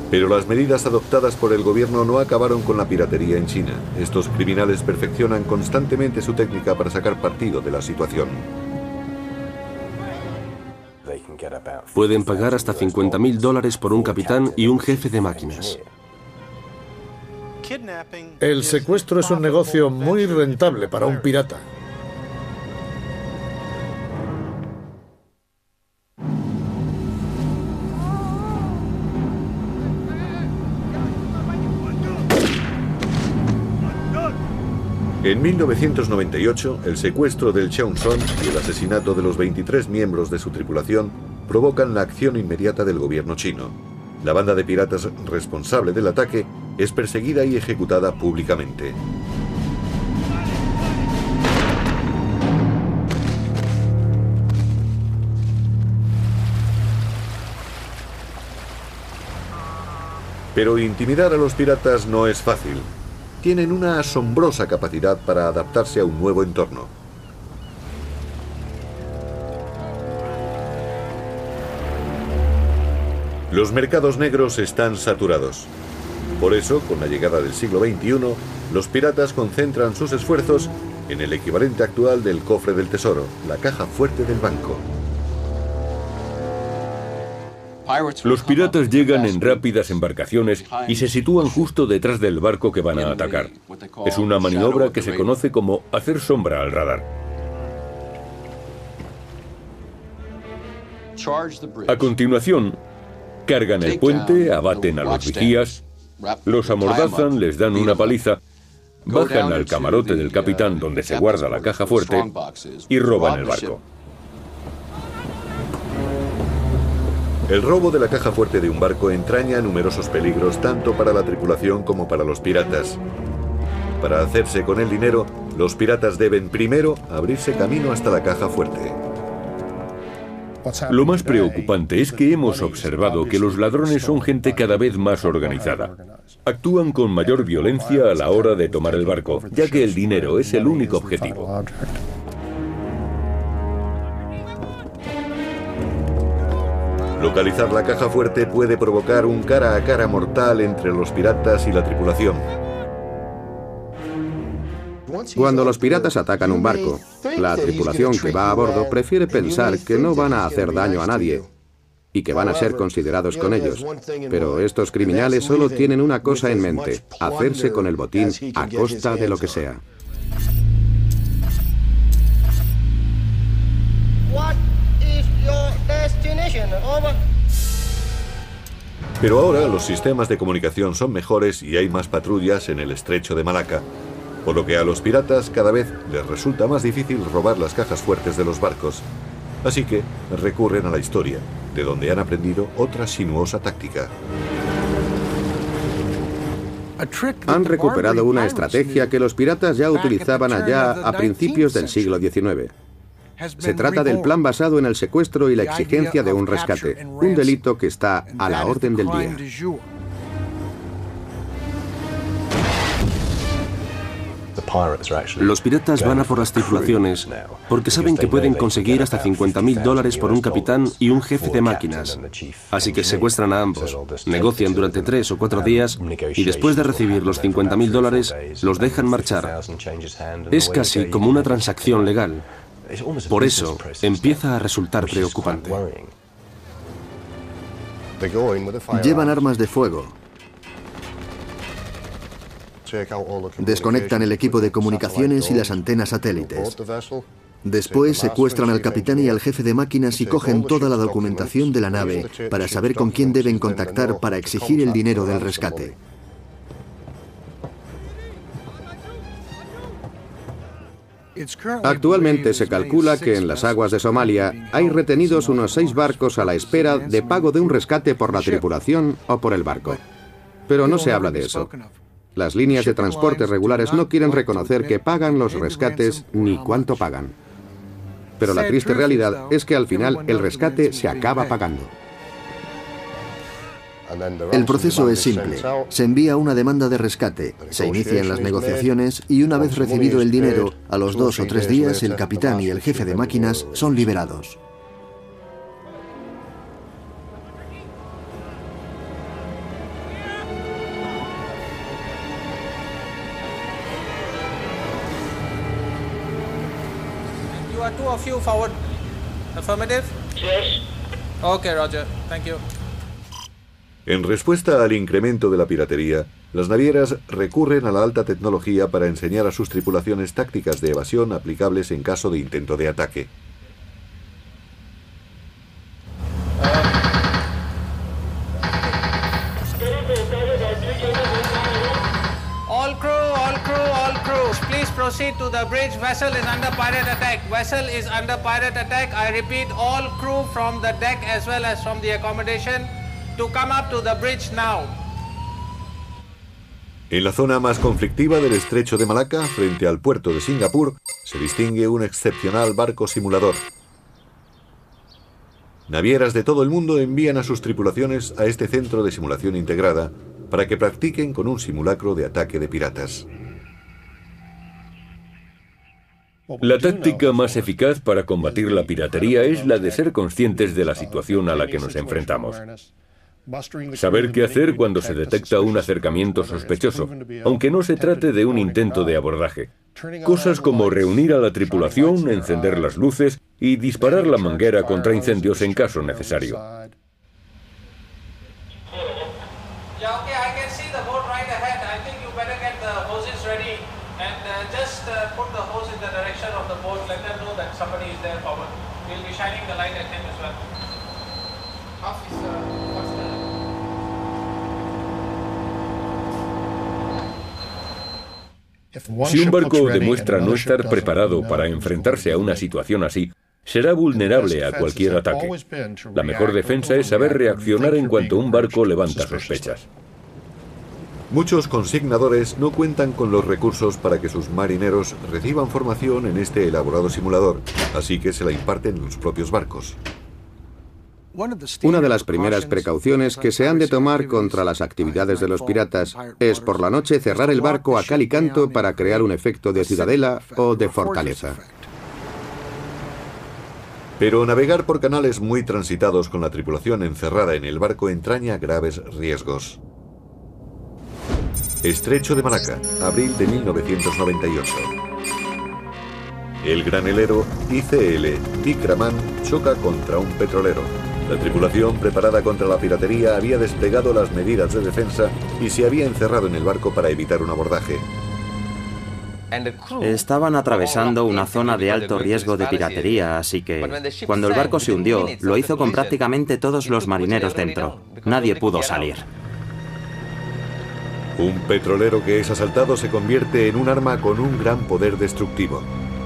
Pero las medidas adoptadas por el gobierno no acabaron con la piratería en China. Estos criminales perfeccionan constantemente su técnica para sacar partido de la situación. Pueden pagar hasta $50.000 por un capitán y un jefe de máquinas. El secuestro es un negocio muy rentable para un pirata. En 1998, el secuestro del Cheongsong y el asesinato de los 23 miembros de su tripulación provocan la acción inmediata del gobierno chino. La banda de piratas responsable del ataque es perseguida y ejecutada públicamente. Pero intimidar a los piratas no es fácil. Tienen una asombrosa capacidad para adaptarse a un nuevo entorno. Los mercados negros están saturados. Por eso, con la llegada del siglo XXI, los piratas concentran sus esfuerzos en el equivalente actual del cofre del tesoro, la caja fuerte del banco. Los piratas llegan en rápidas embarcaciones y se sitúan justo detrás del barco que van a atacar. Es una maniobra que se conoce como hacer sombra al radar. A continuación, cargan el puente, abaten a los vigías, los amordazan, les dan una paliza, bajan al camarote del capitán donde se guarda la caja fuerte y roban el barco. El robo de la caja fuerte de un barco entraña numerosos peligros tanto para la tripulación como para los piratas. Para hacerse con el dinero, los piratas deben primero abrirse camino hasta la caja fuerte. Lo más preocupante es que hemos observado que los ladrones son gente cada vez más organizada. Actúan con mayor violencia a la hora de tomar el barco, ya que el dinero es el único objetivo. Localizar la caja fuerte puede provocar un cara a cara mortal entre los piratas y la tripulación. Cuando los piratas atacan un barco, la tripulación que va a bordo prefiere pensar que no van a hacer daño a nadie y que van a ser considerados con ellos. Pero estos criminales solo tienen una cosa en mente: hacerse con el botín a costa de lo que sea. Pero ahora los sistemas de comunicación son mejores y hay más patrullas en el estrecho de Malaca, por lo que a los piratas cada vez les resulta más difícil robar las cajas fuertes de los barcos. Así que recurren a la historia, de donde han aprendido otra sinuosa táctica. Han recuperado una estrategia que los piratas ya utilizaban allá a principios del siglo XIX. Se trata del plan basado en el secuestro y la exigencia de un rescate, un delito que está a la orden del día. Los piratas van a por las tripulaciones porque saben que pueden conseguir hasta $50.000 por un capitán y un jefe de máquinas. Así que secuestran a ambos, negocian durante 3 o 4 días y después de recibir los $50.000 los dejan marchar. Es casi como una transacción legal. Por eso empieza a resultar preocupante. Llevan armas de fuego. Desconectan el equipo de comunicaciones y las antenas satélites. Después secuestran al capitán y al jefe de máquinas y cogen toda la documentación de la nave para saber con quién deben contactar para exigir el dinero del rescate. Actualmente se calcula que en las aguas de Somalia hay retenidos unos 6 barcos a la espera de pago de un rescate por la tripulación o por el barco. Pero no se habla de eso. Las líneas de transporte regulares no quieren reconocer que pagan los rescates ni cuánto pagan. Pero la triste realidad es que al final el rescate se acaba pagando. El proceso es simple. Se envía una demanda de rescate, se inician las negociaciones y una vez recibido el dinero, a los 2 o 3 días el capitán y el jefe de máquinas son liberados. You are two of you forward. Affirmative? Yes. Okay, Roger. Thank you. En respuesta al incremento de la piratería, las navieras recurren a la alta tecnología para enseñar a sus tripulaciones tácticas de evasión aplicables en caso de intento de ataque. All crews, please proceed to the bridge. Vessel is under pirate attack. Vessel is under pirate attack. I repeat, all crew from the deck as well as from the accommodation to come up to the bridge now. En la zona más conflictiva del estrecho de Malaca, frente al puerto de Singapur, se distingue un excepcional barco simulador. Navieras de todo el mundo envían a sus tripulaciones a este centro de simulación integrada para que practiquen con un simulacro de ataque de piratas. La táctica más eficaz para combatir la piratería es la de ser conscientes de la situación a la que nos enfrentamos. Saber qué hacer cuando se detecta un acercamiento sospechoso, aunque no se trate de un intento de abordaje. Cosas como reunir a la tripulación, encender las luces y disparar la manguera contra incendios en caso necesario. Si un barco demuestra no estar preparado para enfrentarse a una situación así, será vulnerable a cualquier ataque. La mejor defensa es saber reaccionar en cuanto un barco levanta sospechas. Muchos consignadores no cuentan con los recursos para que sus marineros reciban formación en este elaborado simulador, así que se la imparten en los propios barcos. Una de las primeras precauciones que se han de tomar contra las actividades de los piratas es por la noche cerrar el barco a cal y canto para crear un efecto de ciudadela o de fortaleza. Pero navegar por canales muy transitados con la tripulación encerrada en el barco entraña graves riesgos. Estrecho de Malaca, abril de 1998. El granelero ICL Vikraman choca contra un petrolero. La tripulación, preparada contra la piratería, había desplegado las medidas de defensa y se había encerrado en el barco para evitar un abordaje. Estaban atravesando una zona de alto riesgo de piratería, así que cuando el barco se hundió, lo hizo con prácticamente todos los marineros dentro. Nadie pudo salir. Un petrolero que es asaltado se convierte en un arma con un gran poder destructivo.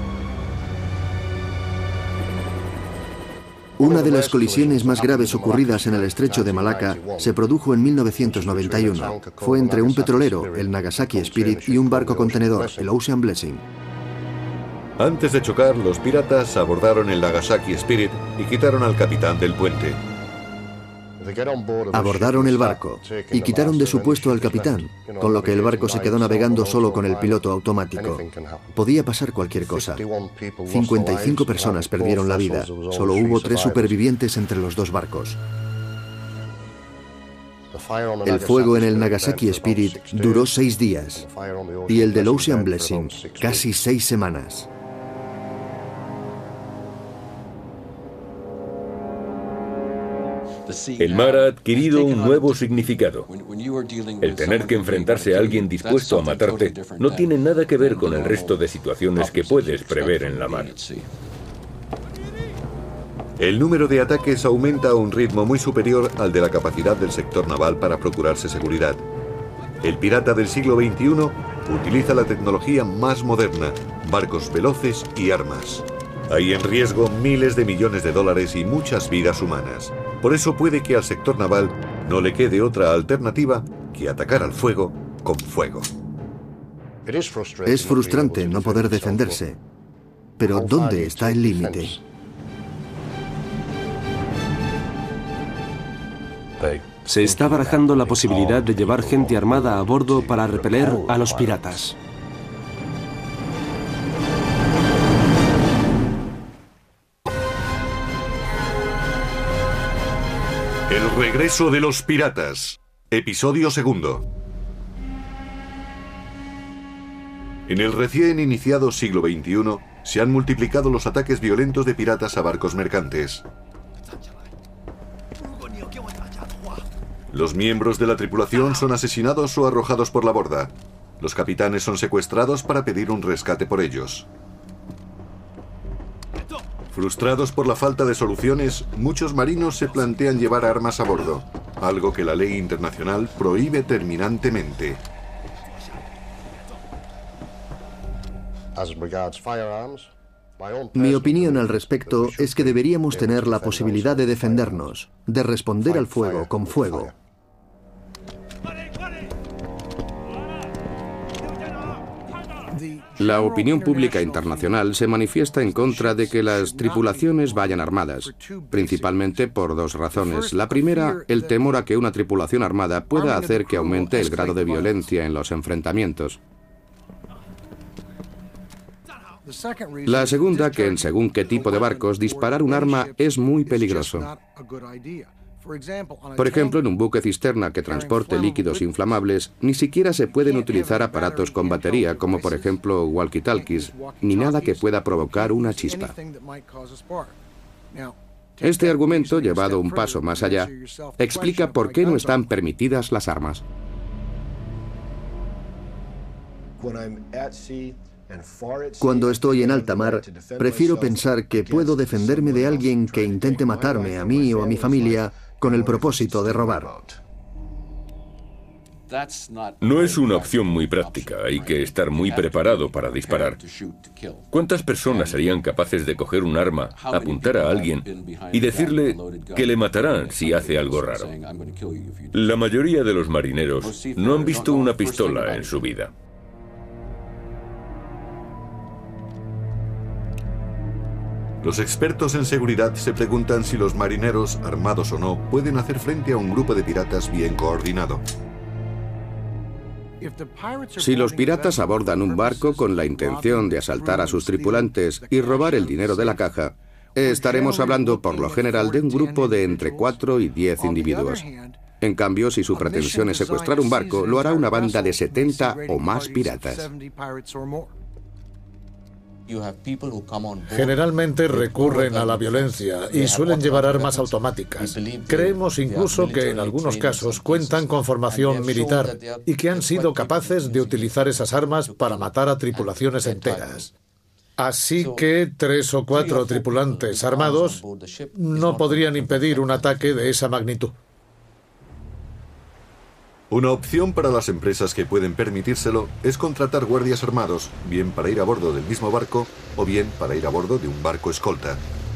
Una de las colisiones más graves ocurridas en el estrecho de Malaca se produjo en 1991. Fue entre un petrolero, el Nagasaki Spirit, y un barco contenedor, el Ocean Blessing. Antes de chocar, los piratas abordaron el Nagasaki Spirit y quitaron al capitán del puente. Abordaron el barco y quitaron de su puesto al capitán, con lo que el barco se quedó navegando solo con el piloto automático. Podía pasar cualquier cosa. 55 personas perdieron la vida. Solo hubo 3 supervivientes entre los 2 barcos. El fuego en el Nagasaki Spirit duró 6 días y el del Ocean Blessing casi 6 semanas. El mar ha adquirido un nuevo significado. El tener que enfrentarse a alguien dispuesto a matarte no tiene nada que ver con el resto de situaciones que puedes prever en la mar. El número de ataques aumenta a un ritmo muy superior al de la capacidad del sector naval para procurarse seguridad. El pirata del siglo XXI utiliza la tecnología más moderna, barcos veloces y armas. Hay en riesgo miles de millones de dólares y muchas vidas humanas. Por eso puede que al sector naval no le quede otra alternativa que atacar al fuego con fuego. Es frustrante no poder defenderse, pero ¿dónde está el límite? Se está barajando la posibilidad de llevar gente armada a bordo para repeler a los piratas. El regreso de los piratas. Episodio 2. En el recién iniciado siglo XXI, Se han multiplicado los ataques violentos de piratas a barcos mercantes. Los miembros de la tripulación son asesinados o arrojados por la borda. Los capitanes son secuestrados para pedir un rescate por ellos. Frustrados por la falta de soluciones, muchos marinos se plantean llevar armas a bordo, algo que la ley internacional prohíbe terminantemente. Mi opinión al respecto es que deberíamos tener la posibilidad de defendernos, de responder al fuego con fuego. La opinión pública internacional se manifiesta en contra de que las tripulaciones vayan armadas, principalmente por dos razones. La primera, el temor a que una tripulación armada pueda hacer que aumente el grado de violencia en los enfrentamientos. La segunda, que en según qué tipo de barcos disparar un arma es muy peligroso. Por ejemplo, en un buque cisterna que transporte líquidos inflamables, ni siquiera se pueden utilizar aparatos con batería, como por ejemplo walkie-talkies, ni nada que pueda provocar una chispa. Este argumento, llevado un paso más allá, explica por qué no están permitidas las armas. Cuando estoy en alta mar, prefiero pensar que puedo defenderme de alguien que intente matarme a mí o a mi familia con el propósito de robar. No es una opción muy práctica, hay que estar muy preparado para disparar. ¿Cuántas personas serían capaces de coger un arma, apuntar a alguien y decirle que le matarán si hace algo raro? La mayoría de los marineros no han visto una pistola en su vida. Los expertos en seguridad se preguntan si los marineros, armados o no, pueden hacer frente a un grupo de piratas bien coordinado. Si los piratas abordan un barco con la intención de asaltar a sus tripulantes y robar el dinero de la caja, estaremos hablando por lo general de un grupo de entre 4 y 10 individuos. En cambio, si su pretensión es secuestrar un barco, lo hará una banda de 70 o más piratas. Generalmente recurren a la violencia y suelen llevar armas automáticas. Creemos incluso que en algunos casos cuentan con formación militar y que han sido capaces de utilizar esas armas para matar a tripulaciones enteras. Así que 3 o 4 tripulantes armados no podrían impedir un ataque de esa magnitud. Una opción para las empresas que pueden permitírselo es contratar guardias armados, bien para ir a bordo del mismo barco o bien para ir a bordo de un barco escolta.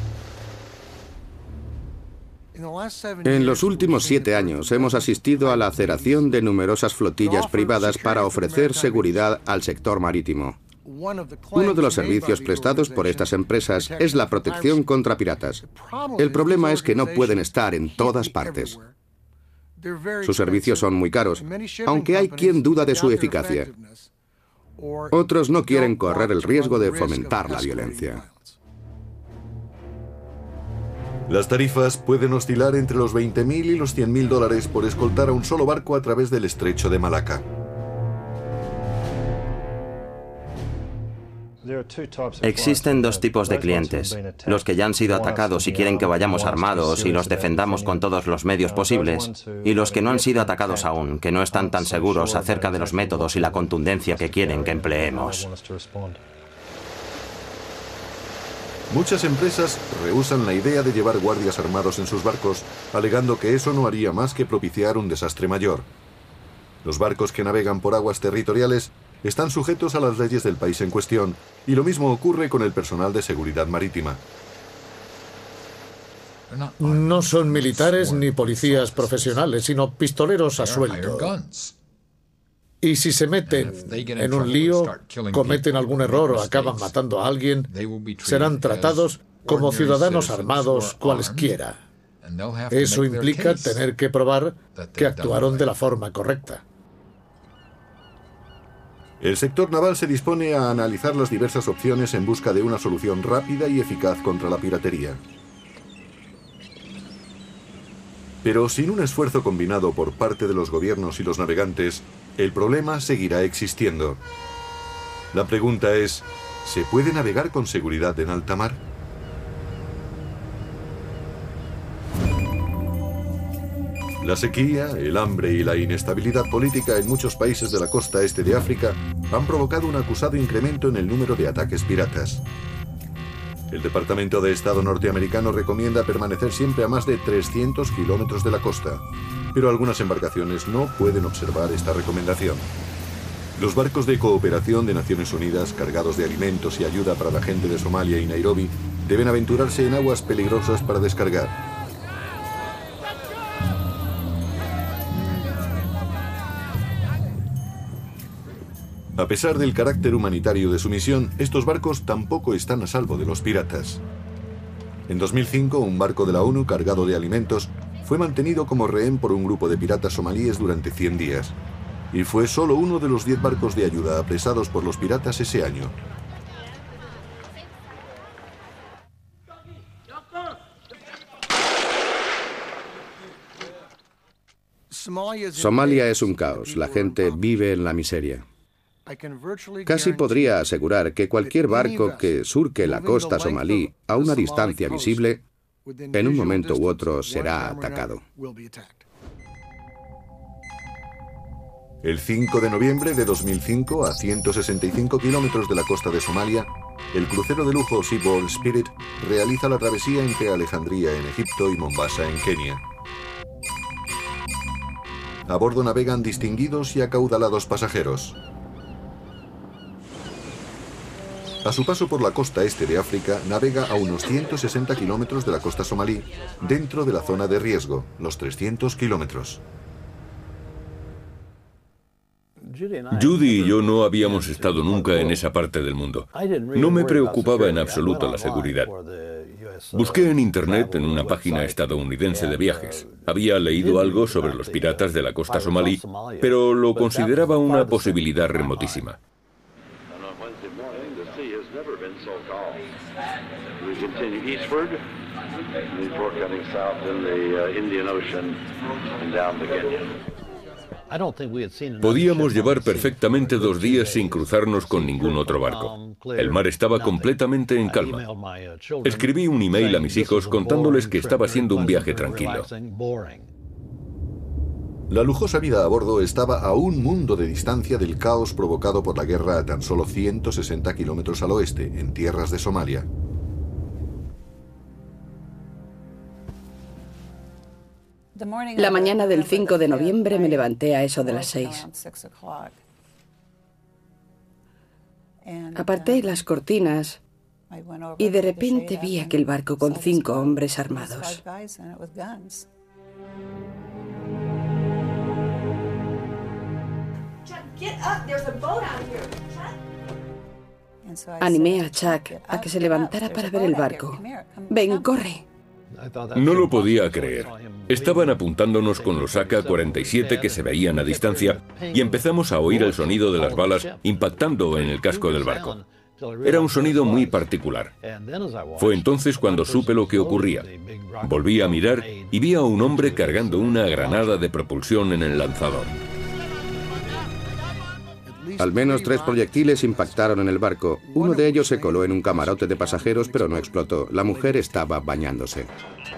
En los últimos 7 años hemos asistido a la laceración de numerosas flotillas privadas para ofrecer seguridad al sector marítimo. Uno de los servicios prestados por estas empresas es la protección contra piratas. El problema es que no pueden estar en todas partes. Sus servicios son muy caros, aunque hay quien duda de su eficacia. Otros no quieren correr el riesgo de fomentar la violencia. Las tarifas pueden oscilar entre los $20.000 y los $100.000 por escoltar a un solo barco a través del estrecho de Malaca. Existen dos tipos de clientes, los que ya han sido atacados y quieren que vayamos armados y los defendamos con todos los medios posibles, y los que no han sido atacados aún, que no están tan seguros acerca de los métodos y la contundencia que quieren que empleemos. Muchas empresas rehúsan la idea de llevar guardias armados en sus barcos, alegando que eso no haría más que propiciar un desastre mayor. Los barcos que navegan por aguas territoriales están sujetos a las leyes del país en cuestión, y lo mismo ocurre con el personal de seguridad marítima. No son militares ni policías profesionales, sino pistoleros a sueldo. Y si se meten en un lío, cometen algún error o acaban matando a alguien, serán tratados como ciudadanos armados cualesquiera. Eso implica tener que probar que actuaron de la forma correcta. El sector naval se dispone a analizar las diversas opciones en busca de una solución rápida y eficaz contra la piratería. Pero sin un esfuerzo combinado por parte de los gobiernos y los navegantes, el problema seguirá existiendo. La pregunta es, ¿Se puede navegar con seguridad en alta mar? La sequía, el hambre y la inestabilidad política en muchos países de la costa este de África han provocado un acusado incremento en el número de ataques piratas. El Departamento de Estado norteamericano recomienda permanecer siempre a más de 300 kilómetros de la costa, pero algunas embarcaciones no pueden observar esta recomendación. Los barcos de cooperación de Naciones Unidas, cargados de alimentos y ayuda para la gente de Somalia y Nairobi, deben aventurarse en aguas peligrosas para descargar. A pesar del carácter humanitario de su misión, estos barcos tampoco están a salvo de los piratas. En 2005, un barco de la ONU cargado de alimentos fue mantenido como rehén por un grupo de piratas somalíes durante 100 días. Y fue solo uno de los 10 barcos de ayuda apresados por los piratas ese año. Somalia es un caos. La gente vive en la miseria. Casi podría asegurar que cualquier barco que surque la costa somalí a una distancia visible, en un momento u otro será atacado. El 5 de noviembre de 2005, a 165 kilómetros de la costa de Somalia, el crucero de lujo Seabourn Spirit realiza la travesía entre Alejandría en Egipto y Mombasa en Kenia. A bordo navegan distinguidos y acaudalados pasajeros. A su paso por la costa este de África, navega a unos 160 kilómetros de la costa somalí, dentro de la zona de riesgo, los 300 kilómetros. Judy y yo no habíamos estado nunca en esa parte del mundo. No me preocupaba en absoluto la seguridad. Busqué en internet en una página estadounidense de viajes. Había leído algo sobre los piratas de la costa somalí, pero lo consideraba una posibilidad remotísima. Podíamos llevar perfectamente 2 días sin cruzarnos con ningún otro barco. El mar estaba completamente en calma. Escribí un email a mis hijos contándoles que estaba siendo un viaje tranquilo. La lujosa vida a bordo estaba a un mundo de distancia del caos provocado por la guerra a tan solo 160 kilómetros al oeste, en tierras de Somalia. La mañana del 5 de noviembre me levanté a eso de las 6. Aparté las cortinas y de repente vi aquel barco con 5 hombres armados. Animé a Chuck a que se levantara para ver el barco. ¡Ven, corre! No lo podía creer. Estaban apuntándonos con los AK-47 que se veían a distancia y empezamos a oír el sonido de las balas impactando en el casco del barco. Era un sonido muy particular. Fue entonces cuando supe lo que ocurría. Volví a mirar y vi a un hombre cargando una granada de propulsión en el lanzador. Al menos 3 proyectiles impactaron en el barco. Uno de ellos se coló en un camarote de pasajeros, pero no explotó. La mujer estaba bañándose.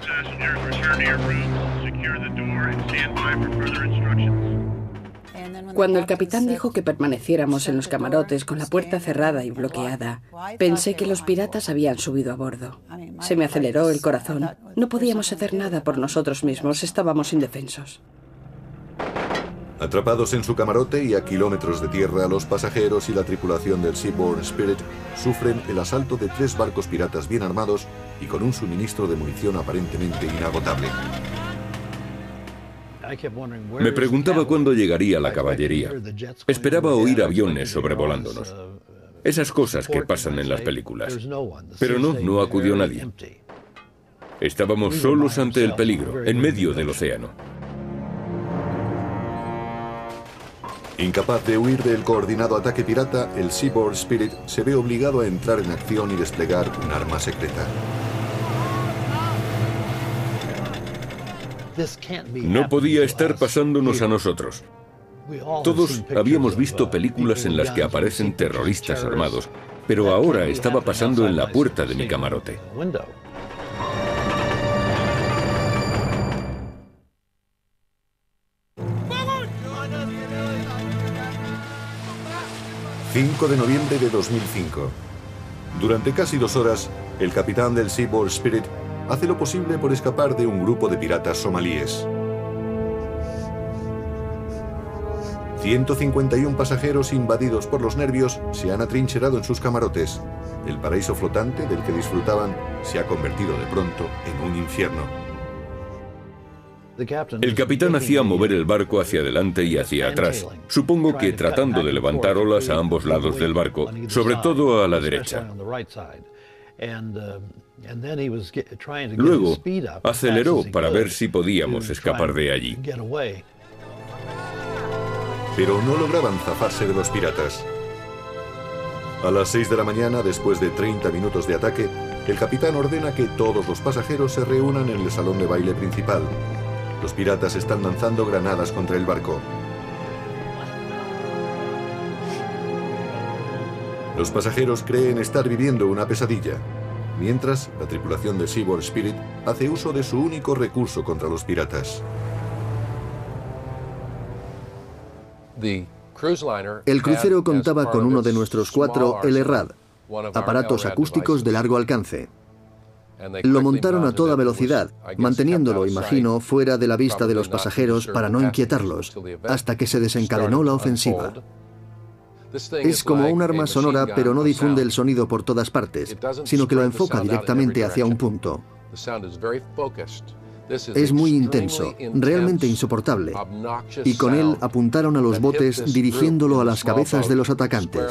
Cuando el capitán dijo que permaneciéramos en los camarotes con la puerta cerrada y bloqueada, pensé que los piratas habían subido a bordo. Se me aceleró el corazón. No podíamos hacer nada por nosotros mismos, estábamos indefensos. Atrapados en su camarote y a kilómetros de tierra, los pasajeros y la tripulación del Seabourn Spirit sufren el asalto de 3 barcos piratas bien armados y con un suministro de munición aparentemente inagotable. Me preguntaba cuándo llegaría la caballería. Esperaba oír aviones sobrevolándonos. Esas cosas que pasan en las películas. Pero no acudió nadie. Estábamos solos ante el peligro, en medio del océano. Incapaz de huir del coordinado ataque pirata, el Seabourn Spirit se ve obligado a entrar en acción y desplegar un arma secreta. No podía estar pasándonos a nosotros. Todos habíamos visto películas en las que aparecen terroristas armados, pero ahora estaba pasando en la puerta de mi camarote. ...5 de noviembre de 2005. Durante casi 2 horas, el capitán del Seaboard Spirit hace lo posible por escapar de un grupo de piratas somalíes. 151 pasajeros invadidos por los nervios se han atrincherado en sus camarotes. El paraíso flotante del que disfrutaban se ha convertido de pronto en un infierno. El capitán hacía mover el barco hacia adelante y hacia atrás, supongo que tratando de levantar olas a ambos lados del barco, sobre todo a la derecha. Luego, aceleró para ver si podíamos escapar de allí. Pero no lograban zafarse de los piratas. A las 6 de la mañana, después de 30 minutos de ataque, el capitán ordena que todos los pasajeros se reúnan en el salón de baile principal. Los piratas están lanzando granadas contra el barco. Los pasajeros creen estar viviendo una pesadilla, mientras la tripulación del Seaboard Spirit hace uso de su único recurso contra los piratas. El crucero contaba con uno de nuestros 4 LRAD, aparatos acústicos de largo alcance. Lo montaron a toda velocidad, manteniéndolo, imagino, fuera de la vista de los pasajeros para no inquietarlos, hasta que se desencadenó la ofensiva. Es como un arma sonora, pero no difunde el sonido por todas partes, sino que lo enfoca directamente hacia un punto. Es muy intenso, realmente insoportable, y con él apuntaron a los botes dirigiéndolo a las cabezas de los atacantes.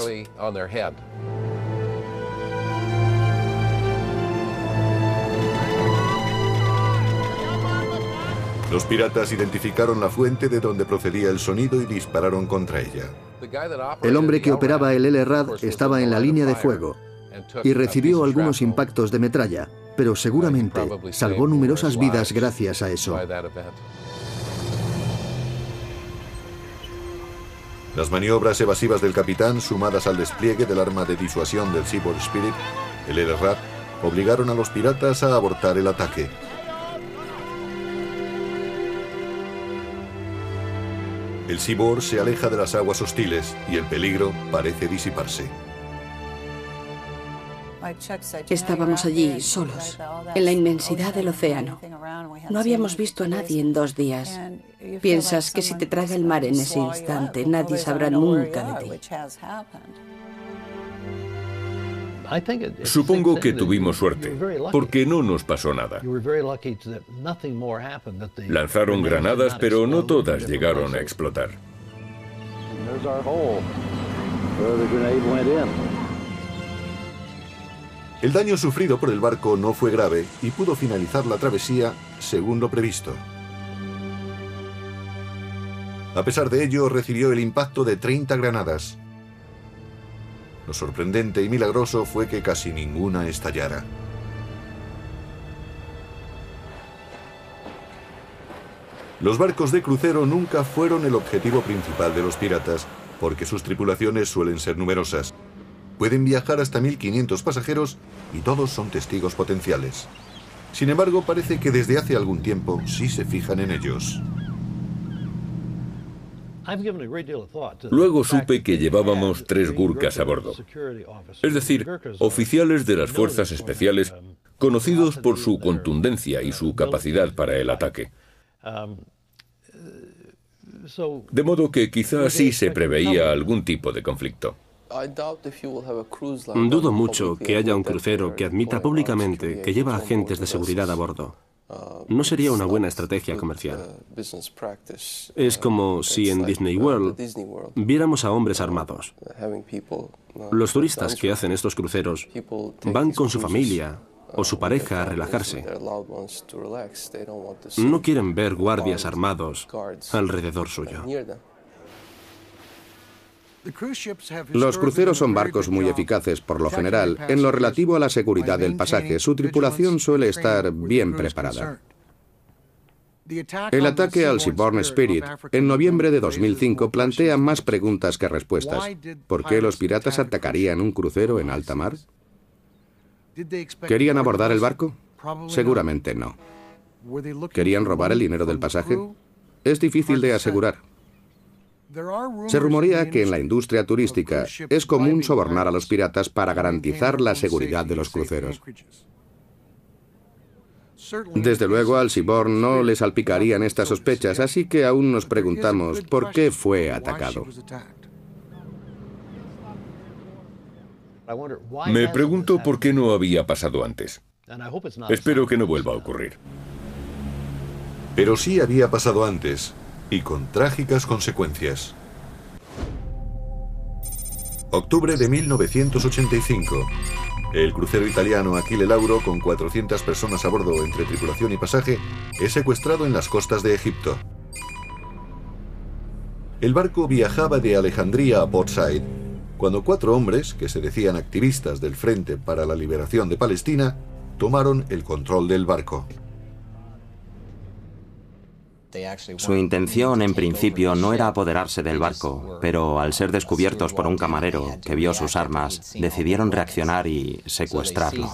Los piratas identificaron la fuente de donde procedía el sonido y dispararon contra ella. El hombre que operaba el LRAD estaba en la línea de fuego y recibió algunos impactos de metralla, pero seguramente salvó numerosas vidas gracias a eso. Las maniobras evasivas del capitán, sumadas al despliegue del arma de disuasión del Seaboard Spirit, el LRAD, obligaron a los piratas a abortar el ataque. El Seaboard se aleja de las aguas hostiles y el peligro parece disiparse. Estábamos allí solos, en la inmensidad del océano. No habíamos visto a nadie en 2 días. Piensas que si te traga el mar en ese instante, nadie sabrá nunca de ti. Supongo que tuvimos suerte, porque no nos pasó nada. Lanzaron granadas, pero no todas llegaron a explotar. El daño sufrido por el barco no fue grave y pudo finalizar la travesía según lo previsto. A pesar de ello, recibió el impacto de 30 granadas. Lo sorprendente y milagroso fue que casi ninguna estallara. Los barcos de crucero nunca fueron el objetivo principal de los piratas, porque sus tripulaciones suelen ser numerosas. Pueden viajar hasta 1.500 pasajeros y todos son testigos potenciales. Sin embargo, parece que desde hace algún tiempo sí se fijan en ellos. Luego supe que llevábamos 3 gurkhas a bordo, es decir, oficiales de las fuerzas especiales conocidos por su contundencia y su capacidad para el ataque. De modo que quizás sí se preveía algún tipo de conflicto. Dudo mucho que haya un crucero que admita públicamente que lleva agentes de seguridad a bordo. No sería una buena estrategia comercial. Es como si en Disney World viéramos a hombres armados. Los turistas que hacen estos cruceros van con su familia o su pareja a relajarse. No quieren ver guardias armados alrededor suyo. Los cruceros son barcos muy eficaces por lo general. En lo relativo a la seguridad del pasaje, su tripulación suele estar bien preparada. El ataque al Seaborn Spirit en noviembre de 2005 plantea más preguntas que respuestas. ¿Por qué los piratas atacarían un crucero en alta mar? ¿Querían abordar el barco? Seguramente no. ¿Querían robar el dinero del pasaje? Es difícil de asegurar. Se rumorea que en la industria turística es común sobornar a los piratas para garantizar la seguridad de los cruceros. Desde luego al Seaborn no le salpicarían estas sospechas, así que aún nos preguntamos por qué fue atacado. Me pregunto por qué no había pasado antes. Espero que no vuelva a ocurrir. Pero sí había pasado antes, y con trágicas consecuencias. Octubre de 1985. El crucero italiano Achille Lauro, con 400 personas a bordo entre tripulación y pasaje, es secuestrado en las costas de Egipto. El barco viajaba de Alejandría a Port Said, cuando 4 hombres, que se decían activistas del Frente para la Liberación de Palestina, tomaron el control del barco. Su intención, en principio, no era apoderarse del barco, pero al ser descubiertos por un camarero que vio sus armas, decidieron reaccionar y secuestrarlo.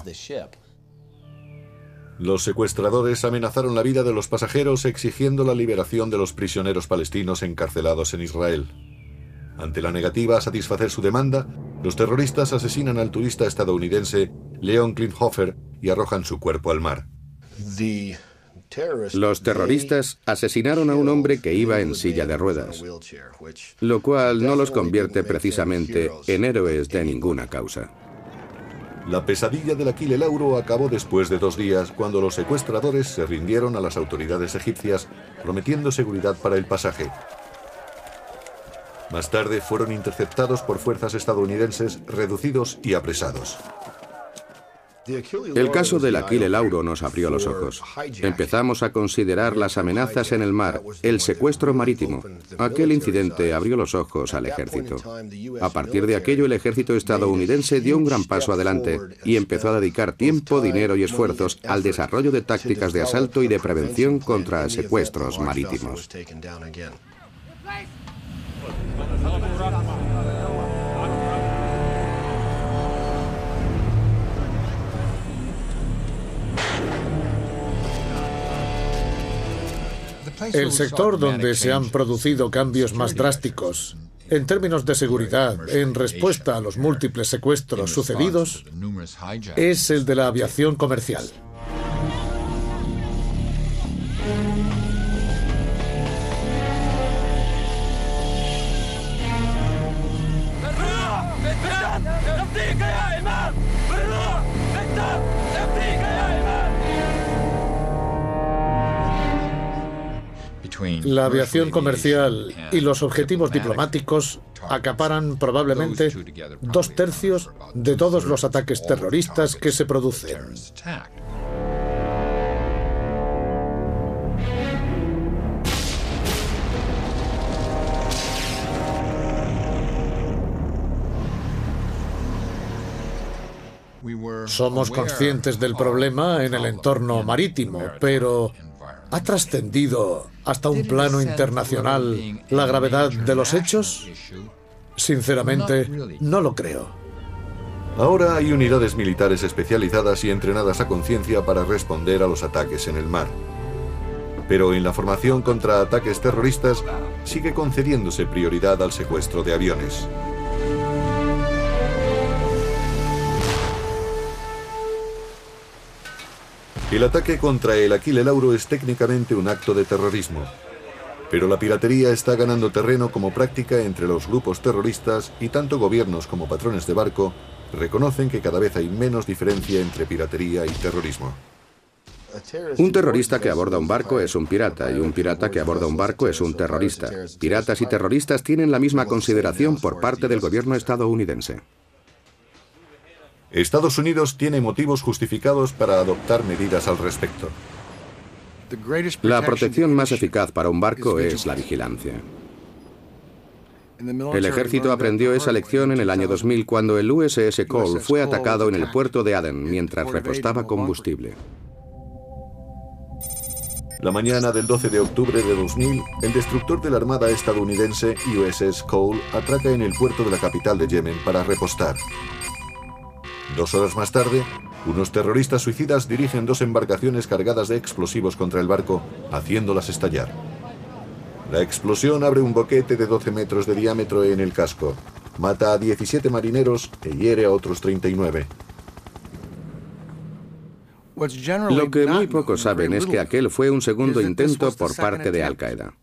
Los secuestradores amenazaron la vida de los pasajeros exigiendo la liberación de los prisioneros palestinos encarcelados en Israel. Ante la negativa a satisfacer su demanda, los terroristas asesinan al turista estadounidense Leon Klinghoffer y arrojan su cuerpo al mar. Los terroristas asesinaron a un hombre que iba en silla de ruedas, lo cual no los convierte precisamente en héroes de ninguna causa. La pesadilla del Achille Lauro acabó después de 2 días, cuando los secuestradores se rindieron a las autoridades egipcias, prometiendo seguridad para el pasaje. Más tarde fueron interceptados por fuerzas estadounidenses, reducidos y apresados. El caso del Achille Lauro nos abrió los ojos. Empezamos a considerar las amenazas en el mar, el secuestro marítimo. Aquel incidente abrió los ojos al ejército. A partir de aquello, el ejército estadounidense dio un gran paso adelante y empezó a dedicar tiempo, dinero y esfuerzos al desarrollo de tácticas de asalto y de prevención contra secuestros marítimos. El sector donde se han producido cambios más drásticos en términos de seguridad en respuesta a los múltiples secuestros sucedidos es el de la aviación comercial. La aviación comercial y los objetivos diplomáticos acaparan probablemente 2/3 de todos los ataques terroristas que se producen. Somos conscientes del problema en el entorno marítimo, pero ¿ha trascendido hasta un plano internacional la gravedad de los hechos? Sinceramente, no lo creo. Ahora hay unidades militares especializadas y entrenadas a conciencia para responder a los ataques en el mar. Pero en la formación contra ataques terroristas sigue concediéndose prioridad al secuestro de aviones. El ataque contra el Achille Lauro es técnicamente un acto de terrorismo, pero la piratería está ganando terreno como práctica entre los grupos terroristas y tanto gobiernos como patrones de barco reconocen que cada vez hay menos diferencia entre piratería y terrorismo. Un terrorista que aborda un barco es un pirata y un pirata que aborda un barco es un terrorista. Piratas y terroristas tienen la misma consideración por parte del gobierno estadounidense. Estados Unidos tiene motivos justificados para adoptar medidas al respecto. La protección más eficaz para un barco es la vigilancia. El ejército aprendió esa lección en el año 2000 cuando el USS Cole fue atacado en el puerto de Aden mientras repostaba combustible. La mañana del 12 de octubre de 2000, el destructor de la Armada estadounidense USS Cole atraca en el puerto de la capital de Yemen para repostar. 2 horas más tarde, unos terroristas suicidas dirigen 2 embarcaciones cargadas de explosivos contra el barco, haciéndolas estallar. La explosión abre un boquete de 12 metros de diámetro en el casco, mata a 17 marineros e hiere a otros 39. Lo que muy pocos saben es que aquel fue un segundo intento por parte de Al-Qaeda.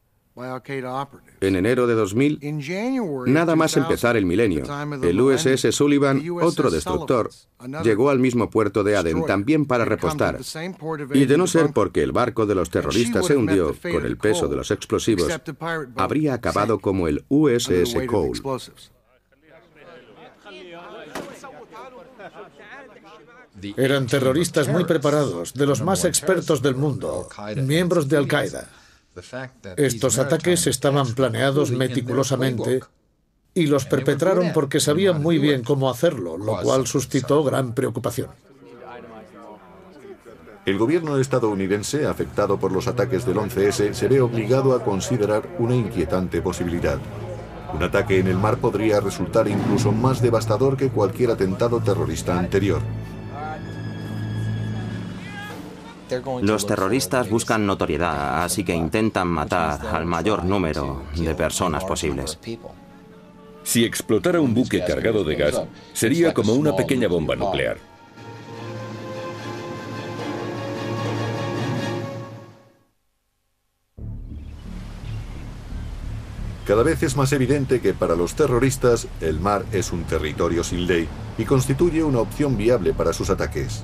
En enero de 2000, nada más empezar el milenio, el USS Sullivan, otro destructor, llegó al mismo puerto de Adén también para repostar. Y de no ser porque el barco de los terroristas se hundió con el peso de los explosivos, habría acabado como el USS Cole. Eran terroristas muy preparados, de los más expertos del mundo, miembros de Al-Qaeda. Estos ataques estaban planeados meticulosamente y los perpetraron porque sabían muy bien cómo hacerlo, lo cual suscitó gran preocupación. El gobierno estadounidense, afectado por los ataques del 11S, se ve obligado a considerar una inquietante posibilidad. Un ataque en el mar podría resultar incluso más devastador que cualquier atentado terrorista anterior. Los terroristas buscan notoriedad, así que intentan matar al mayor número de personas posibles. Si explotara un buque cargado de gas, sería como una pequeña bomba nuclear. Cada vez es más evidente que para los terroristas el mar es un territorio sin ley y constituye una opción viable para sus ataques.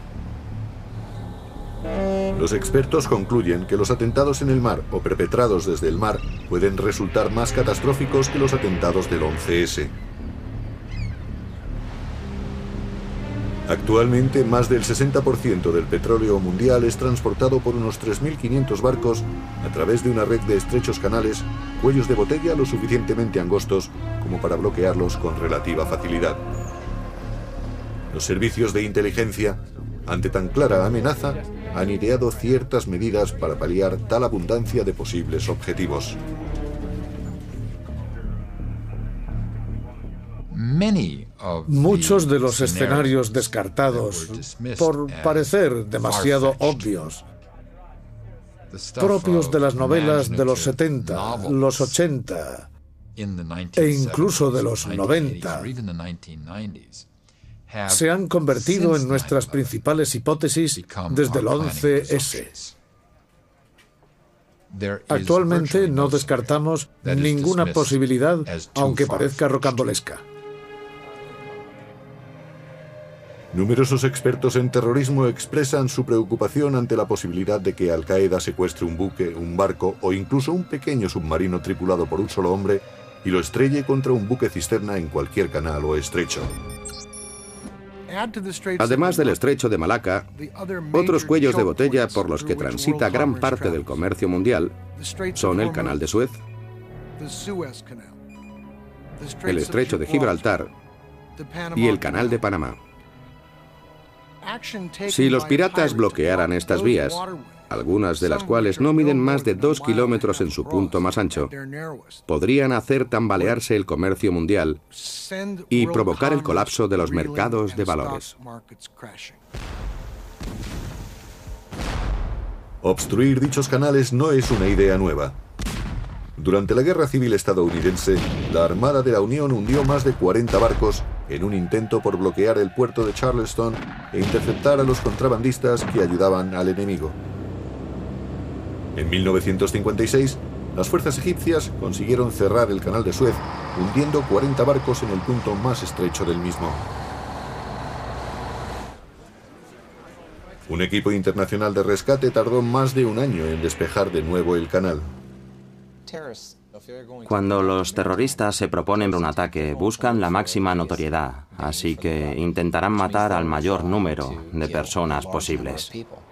Los expertos concluyen que los atentados en el mar o perpetrados desde el mar pueden resultar más catastróficos que los atentados del 11S. Actualmente, más del 60% del petróleo mundial es transportado por unos 3.500 barcos a través de una red de estrechos canales, cuellos de botella lo suficientemente angostos como para bloquearlos con relativa facilidad. Los servicios de inteligencia, ante tan clara amenaza, han ideado ciertas medidas para paliar tal abundancia de posibles objetivos. Muchos de los escenarios descartados por parecer demasiado obvios, propios de las novelas de los 70, los 80 e incluso de los 90, se han convertido en nuestras principales hipótesis desde el 11S. Actualmente no descartamos ninguna posibilidad, aunque parezca rocambolesca. Numerosos expertos en terrorismo expresan su preocupación ante la posibilidad de que Al-Qaeda secuestre un buque, un barco o incluso un pequeño submarino tripulado por un solo hombre y lo estrelle contra un buque cisterna en cualquier canal o estrecho. Además del estrecho de Malaca, otros cuellos de botella por los que transita gran parte del comercio mundial son el Canal de Suez, el estrecho de Gibraltar y el Canal de Panamá. Si los piratas bloquearan estas vías, algunas de las cuales no miden más de 2 kilómetros en su punto más ancho, podrían hacer tambalearse el comercio mundial y provocar el colapso de los mercados de valores. Obstruir dichos canales no es una idea nueva. Durante la Guerra Civil estadounidense, la Armada de la Unión hundió más de 40 barcos en un intento por bloquear el puerto de Charleston e interceptar a los contrabandistas que ayudaban al enemigo. En 1956, las fuerzas egipcias consiguieron cerrar el Canal de Suez, hundiendo 40 barcos en el punto más estrecho del mismo. Un equipo internacional de rescate tardó más de un año en despejar de nuevo el canal. Cuando los terroristas se proponen un ataque, buscan la máxima notoriedad, así que intentarán matar al mayor número de personas posibles.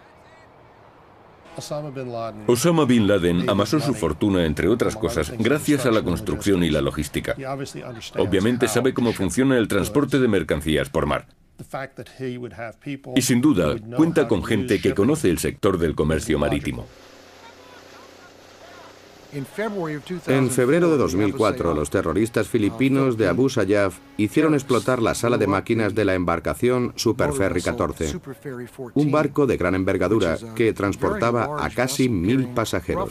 Osama Bin Laden amasó su fortuna, entre otras cosas, gracias a la construcción y la logística. Obviamente sabe cómo funciona el transporte de mercancías por mar. Y sin duda, cuenta con gente que conoce el sector del comercio marítimo. En febrero de 2004, los terroristas filipinos de Abu Sayyaf hicieron explotar la sala de máquinas de la embarcación Super Ferry 14, un barco de gran envergadura que transportaba a casi 1000 pasajeros.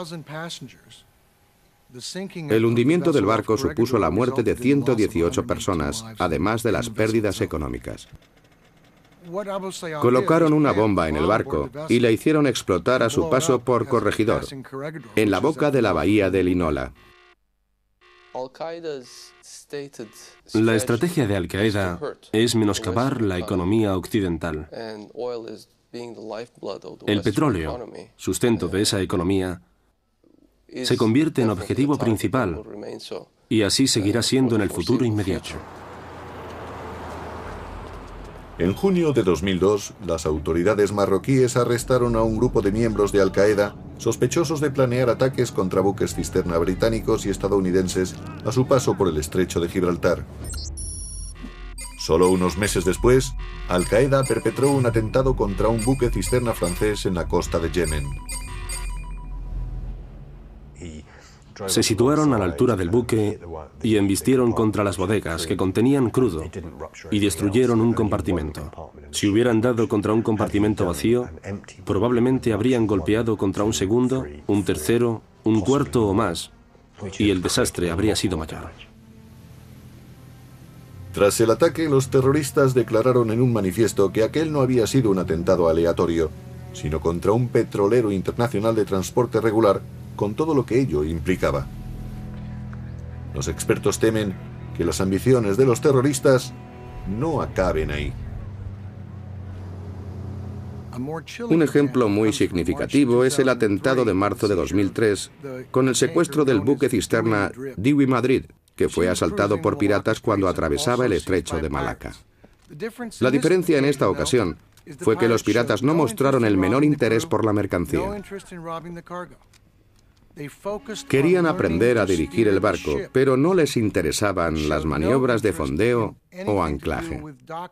El hundimiento del barco supuso la muerte de 118 personas, además de las pérdidas económicas. Colocaron una bomba en el barco y la hicieron explotar a su paso por Corregidor, en la boca de la bahía de Linola. La estrategia de Al-Qaeda es menoscabar la economía occidental. El petróleo, sustento de esa economía, se convierte en objetivo principal y así seguirá siendo en el futuro inmediato. En junio de 2002, las autoridades marroquíes arrestaron a un grupo de miembros de Al-Qaeda sospechosos de planear ataques contra buques cisterna británicos y estadounidenses a su paso por el estrecho de Gibraltar. Solo unos meses después, Al-Qaeda perpetró un atentado contra un buque cisterna francés en la costa de Yemen. Se situaron a la altura del buque y embistieron contra las bodegas que contenían crudo y destruyeron un compartimento. Si hubieran dado contra un compartimento vacío, probablemente habrían golpeado contra un segundo, un tercero, un cuarto o más, y el desastre habría sido mayor. Tras el ataque, los terroristas declararon en un manifiesto que aquel no había sido un atentado aleatorio, sino contra un petrolero internacional de transporte regular, con todo lo que ello implicaba. Los expertos temen que las ambiciones de los terroristas no acaben ahí. Un ejemplo muy significativo es el atentado de marzo de 2003 con el secuestro del buque cisterna Dewey Madrid, que fue asaltado por piratas cuando atravesaba el estrecho de Malaca. La diferencia en esta ocasión fue que los piratas no mostraron el menor interés por la mercancía. Querían aprender a dirigir el barco, pero no les interesaban las maniobras de fondeo o anclaje.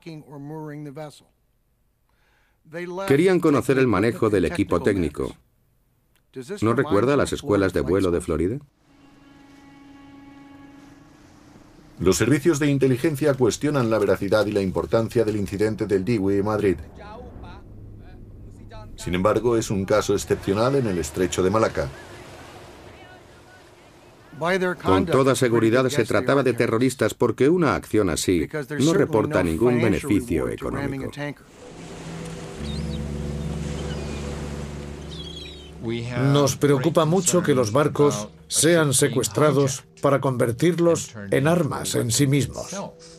Querían conocer el manejo del equipo técnico. ¿No recuerda las escuelas de vuelo de Florida? Los servicios de inteligencia cuestionan la veracidad y la importancia del incidente del Dewey Madrid. Sin embargo, es un caso excepcional en el estrecho de Malaca. Con toda seguridad se trataba de terroristas porque una acción así no reporta ningún beneficio económico. Nos preocupa mucho que los barcos sean secuestrados para convertirlos en armas en sí mismos.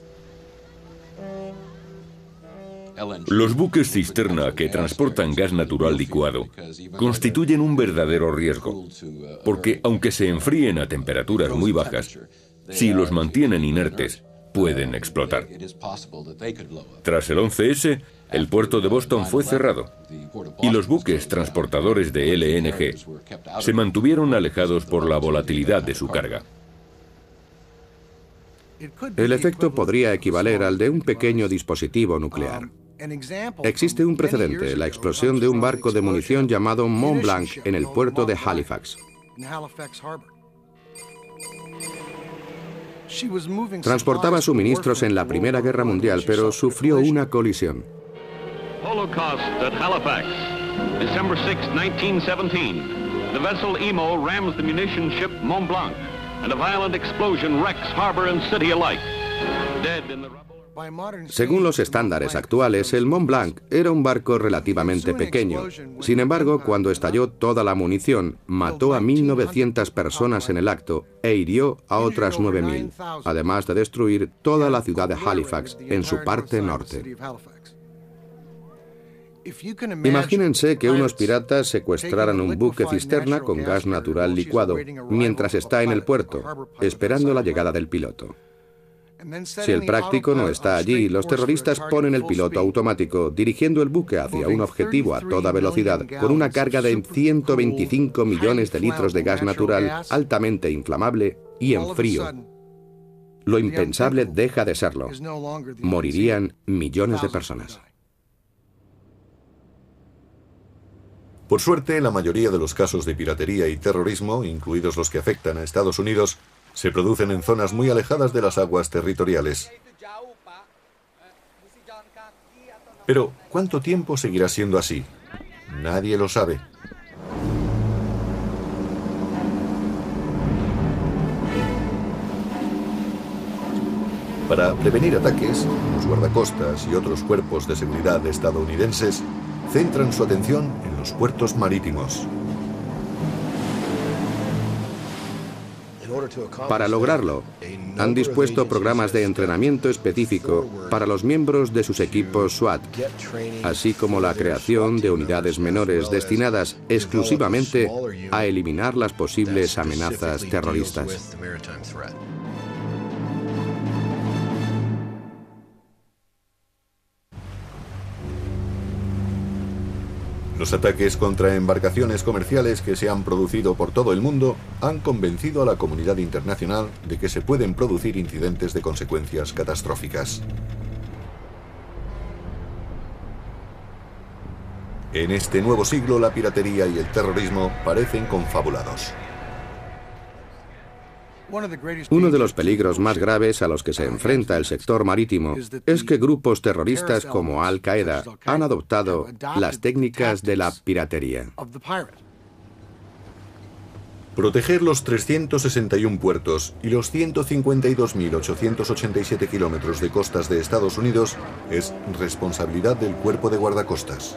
Los buques cisterna que transportan gas natural licuado constituyen un verdadero riesgo, porque aunque se enfríen a temperaturas muy bajas, si los mantienen inertes, pueden explotar. Tras el 11S, el puerto de Boston fue cerrado y los buques transportadores de LNG se mantuvieron alejados por la volatilidad de su carga. El efecto podría equivaler al de un pequeño dispositivo nuclear. Existe un precedente, la explosión de un barco de munición llamado Mont Blanc en el puerto de Halifax. Transportaba suministros en la Primera Guerra Mundial, pero sufrió una colisión. Holocaust at Halifax, December 6, 1917. The vessel Emo rams the munition ship Mont Blanc, and a violent explosion wrecks harbor and city alike. Dead in the rubble. Según los estándares actuales, el Mont Blanc era un barco relativamente pequeño. Sin embargo, cuando estalló toda la munición, mató a 1.900 personas en el acto e hirió a otras 9.000, además de destruir toda la ciudad de Halifax en su parte norte. Imagínense que unos piratas secuestraran un buque cisterna con gas natural licuado mientras está en el puerto, esperando la llegada del piloto. Si el práctico no está allí, los terroristas ponen el piloto automático, dirigiendo el buque hacia un objetivo a toda velocidad, con una carga de 125 millones de litros de gas natural altamente inflamable y en frío. Lo impensable deja de serlo. Morirían millones de personas. Por suerte, la mayoría de los casos de piratería y terrorismo, incluidos los que afectan a Estados Unidos, se producen en zonas muy alejadas de las aguas territoriales. Pero, ¿cuánto tiempo seguirá siendo así? Nadie lo sabe. Para prevenir ataques, los guardacostas y otros cuerpos de seguridad estadounidenses centran su atención en los puertos marítimos. Para lograrlo, han dispuesto programas de entrenamiento específico para los miembros de sus equipos SWAT, así como la creación de unidades menores destinadas exclusivamente a eliminar las posibles amenazas terroristas. Los ataques contra embarcaciones comerciales que se han producido por todo el mundo han convencido a la comunidad internacional de que se pueden producir incidentes de consecuencias catastróficas. En este nuevo siglo, la piratería y el terrorismo parecen confabulados. Uno de los peligros más graves a los que se enfrenta el sector marítimo es que grupos terroristas como Al-Qaeda han adoptado las técnicas de la piratería. Proteger los 361 puertos y los 152.887 kilómetros de costas de Estados Unidos es responsabilidad del Cuerpo de Guardacostas.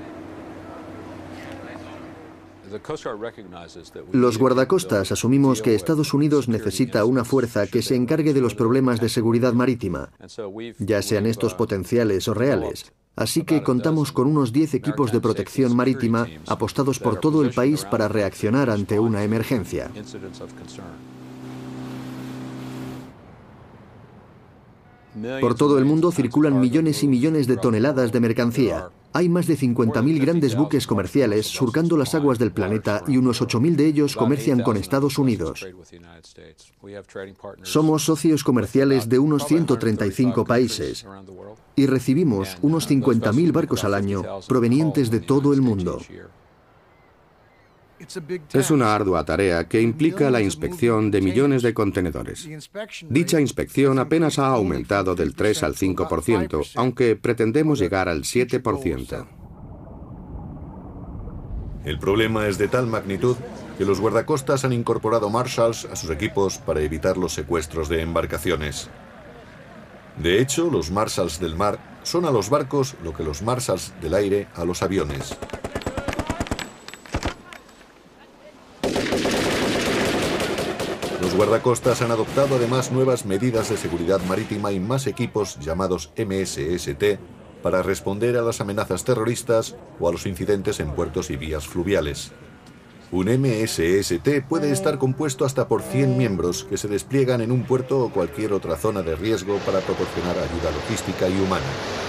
Los guardacostas asumimos que Estados Unidos necesita una fuerza que se encargue de los problemas de seguridad marítima, ya sean estos potenciales o reales. Así que contamos con unos 10 equipos de protección marítima apostados por todo el país para reaccionar ante una emergencia. Por todo el mundo circulan millones y millones de toneladas de mercancía. Hay más de 50.000 grandes buques comerciales surcando las aguas del planeta y unos 8.000 de ellos comercian con Estados Unidos. Somos socios comerciales de unos 135 países y recibimos unos 50.000 barcos al año provenientes de todo el mundo. Es una ardua tarea que implica la inspección de millones de contenedores. Dicha inspección apenas ha aumentado del 3 al 5%, aunque pretendemos llegar al 7%. El problema es de tal magnitud que los guardacostas han incorporado marshals a sus equipos para evitar los secuestros de embarcaciones. De hecho, los marshals del mar son a los barcos lo que los marshals del aire a los aviones. Los guardacostas han adoptado además nuevas medidas de seguridad marítima y más equipos llamados MSST para responder a las amenazas terroristas o a los incidentes en puertos y vías fluviales. Un MSST puede estar compuesto hasta por 100 miembros que se despliegan en un puerto o cualquier otra zona de riesgo para proporcionar ayuda logística y humana.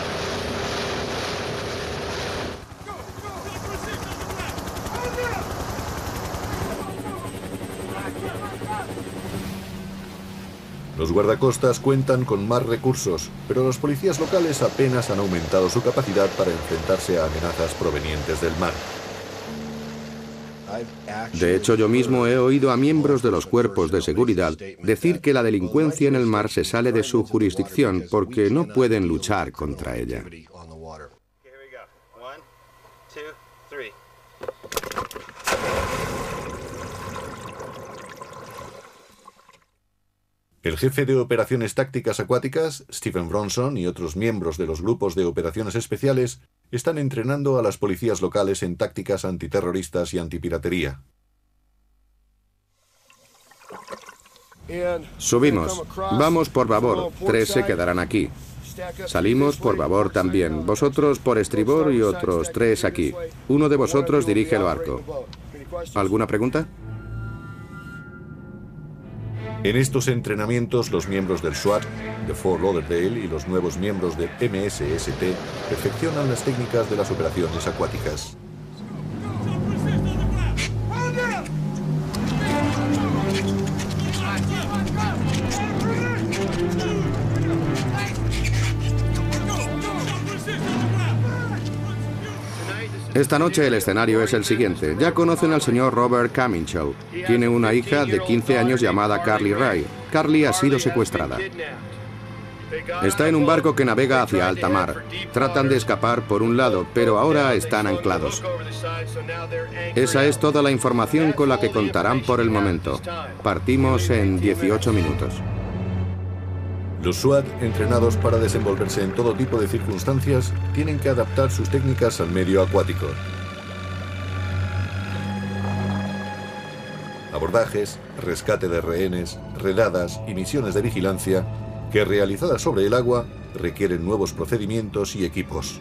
Los guardacostas cuentan con más recursos, pero los policías locales apenas han aumentado su capacidad para enfrentarse a amenazas provenientes del mar. De hecho, yo mismo he oído a miembros de los cuerpos de seguridad decir que la delincuencia en el mar se sale de su jurisdicción porque no pueden luchar contra ella. El jefe de operaciones tácticas acuáticas, Stephen Bronson, y otros miembros de los grupos de operaciones especiales están entrenando a las policías locales en tácticas antiterroristas y antipiratería. Subimos. Vamos por babor. 3 se quedarán aquí. Salimos por babor también. Vosotros por estribor y otros 3 aquí. Uno de vosotros dirige el barco. ¿Alguna pregunta? En estos entrenamientos, los miembros del SWAT, de Fort Lauderdale y los nuevos miembros del MSST perfeccionan las técnicas de las operaciones acuáticas. Esta noche el escenario es el siguiente. Ya conocen al señor Robert Caminshaw. Tiene una hija de 15 años llamada Carly Ray. Carly ha sido secuestrada. Está en un barco que navega hacia alta mar. Tratan de escapar por un lado, pero ahora están anclados. Esa es toda la información con la que contarán por el momento. Partimos en 18 minutos. Los SWAT, entrenados para desenvolverse en todo tipo de circunstancias, tienen que adaptar sus técnicas al medio acuático. Abordajes, rescate de rehenes, redadas y misiones de vigilancia que, realizadas sobre el agua, requieren nuevos procedimientos y equipos.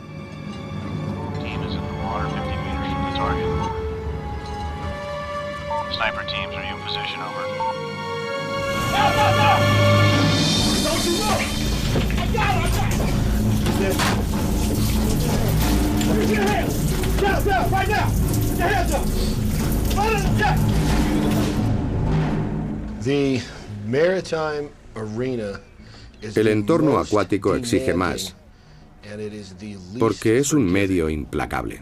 El entorno acuático exige más, porque es un medio implacable.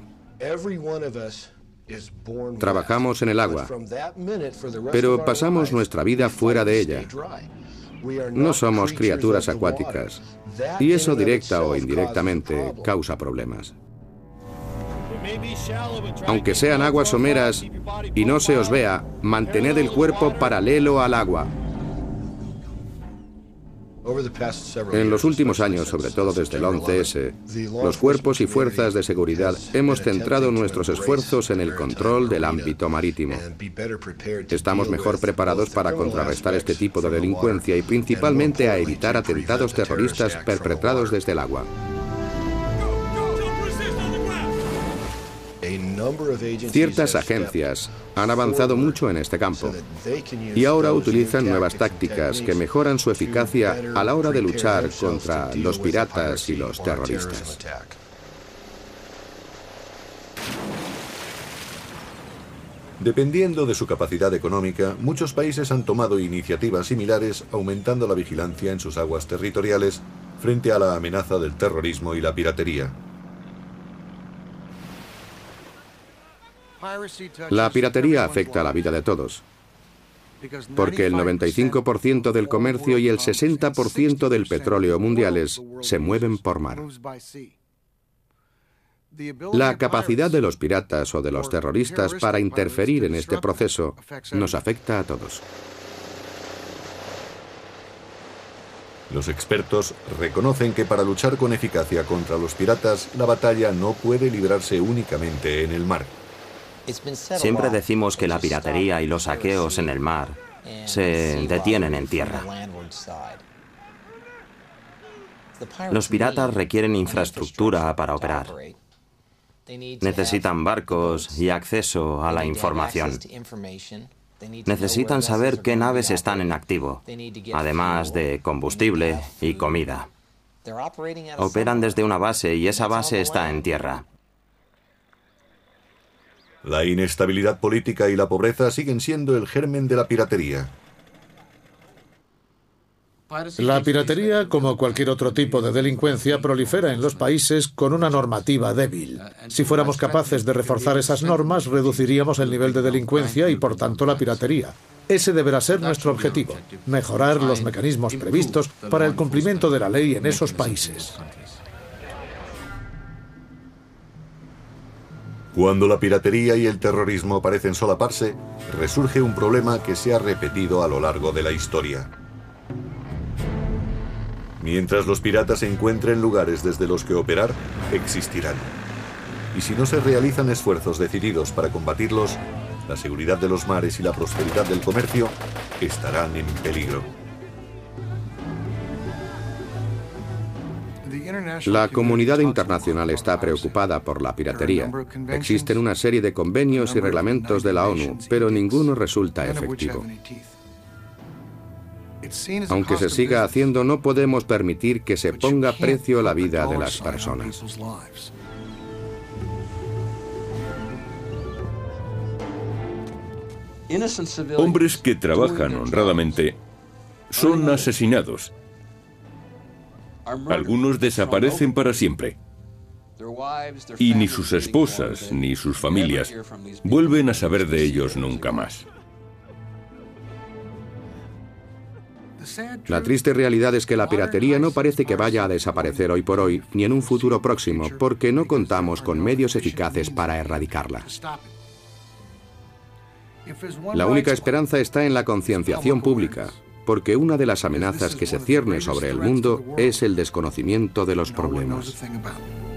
Trabajamos en el agua, pero pasamos nuestra vida fuera de ella. No somos criaturas acuáticas, y eso directa o indirectamente causa problemas. Aunque sean aguas someras y no se os vea, mantened el cuerpo paralelo al agua. En los últimos años, sobre todo desde el 11S, los cuerpos y fuerzas de seguridad hemos centrado nuestros esfuerzos en el control del ámbito marítimo. Estamos mejor preparados para contrarrestar este tipo de delincuencia y principalmente a evitar atentados terroristas perpetrados desde el agua. Ciertas agencias han avanzado mucho en este campo y ahora utilizan nuevas tácticas que mejoran su eficacia a la hora de luchar contra los piratas y los terroristas. Dependiendo de su capacidad económica, muchos países han tomado iniciativas similares, aumentando la vigilancia en sus aguas territoriales frente a la amenaza del terrorismo y la piratería. La piratería afecta a la vida de todos, porque el 95% del comercio y el 60% del petróleo mundiales se mueven por mar. La capacidad de los piratas o de los terroristas para interferir en este proceso nos afecta a todos. Los expertos reconocen que para luchar con eficacia contra los piratas, la batalla no puede librarse únicamente en el mar. Siempre decimos que la piratería y los saqueos en el mar se detienen en tierra. Los piratas requieren infraestructura para operar. Necesitan barcos y acceso a la información. Necesitan saber qué naves están en activo, además de combustible y comida. Operan desde una base y esa base está en tierra. La inestabilidad política y la pobreza siguen siendo el germen de la piratería. La piratería, como cualquier otro tipo de delincuencia, prolifera en los países con una normativa débil. Si fuéramos capaces de reforzar esas normas, reduciríamos el nivel de delincuencia y, por tanto, la piratería. Ese deberá ser nuestro objetivo, mejorar los mecanismos previstos para el cumplimiento de la ley en esos países. Cuando la piratería y el terrorismo parecen solaparse, resurge un problema que se ha repetido a lo largo de la historia. Mientras los piratas encuentren lugares desde los que operar, existirán. Y si no se realizan esfuerzos decididos para combatirlos, la seguridad de los mares y la prosperidad del comercio estarán en peligro. La comunidad internacional está preocupada por la piratería. Existen una serie de convenios y reglamentos de la ONU, pero ninguno resulta efectivo. Aunque se siga haciendo, no podemos permitir que se ponga precio a la vida de las personas. Hombres que trabajan honradamente son asesinados. Algunos desaparecen para siempre. Y ni sus esposas ni sus familias vuelven a saber de ellos nunca más. La triste realidad es que la piratería no parece que vaya a desaparecer hoy por hoy, ni en un futuro próximo, porque no contamos con medios eficaces para erradicarla. La única esperanza está en la concienciación pública, porque una de las amenazas que se cierne sobre el mundo es el desconocimiento de los problemas.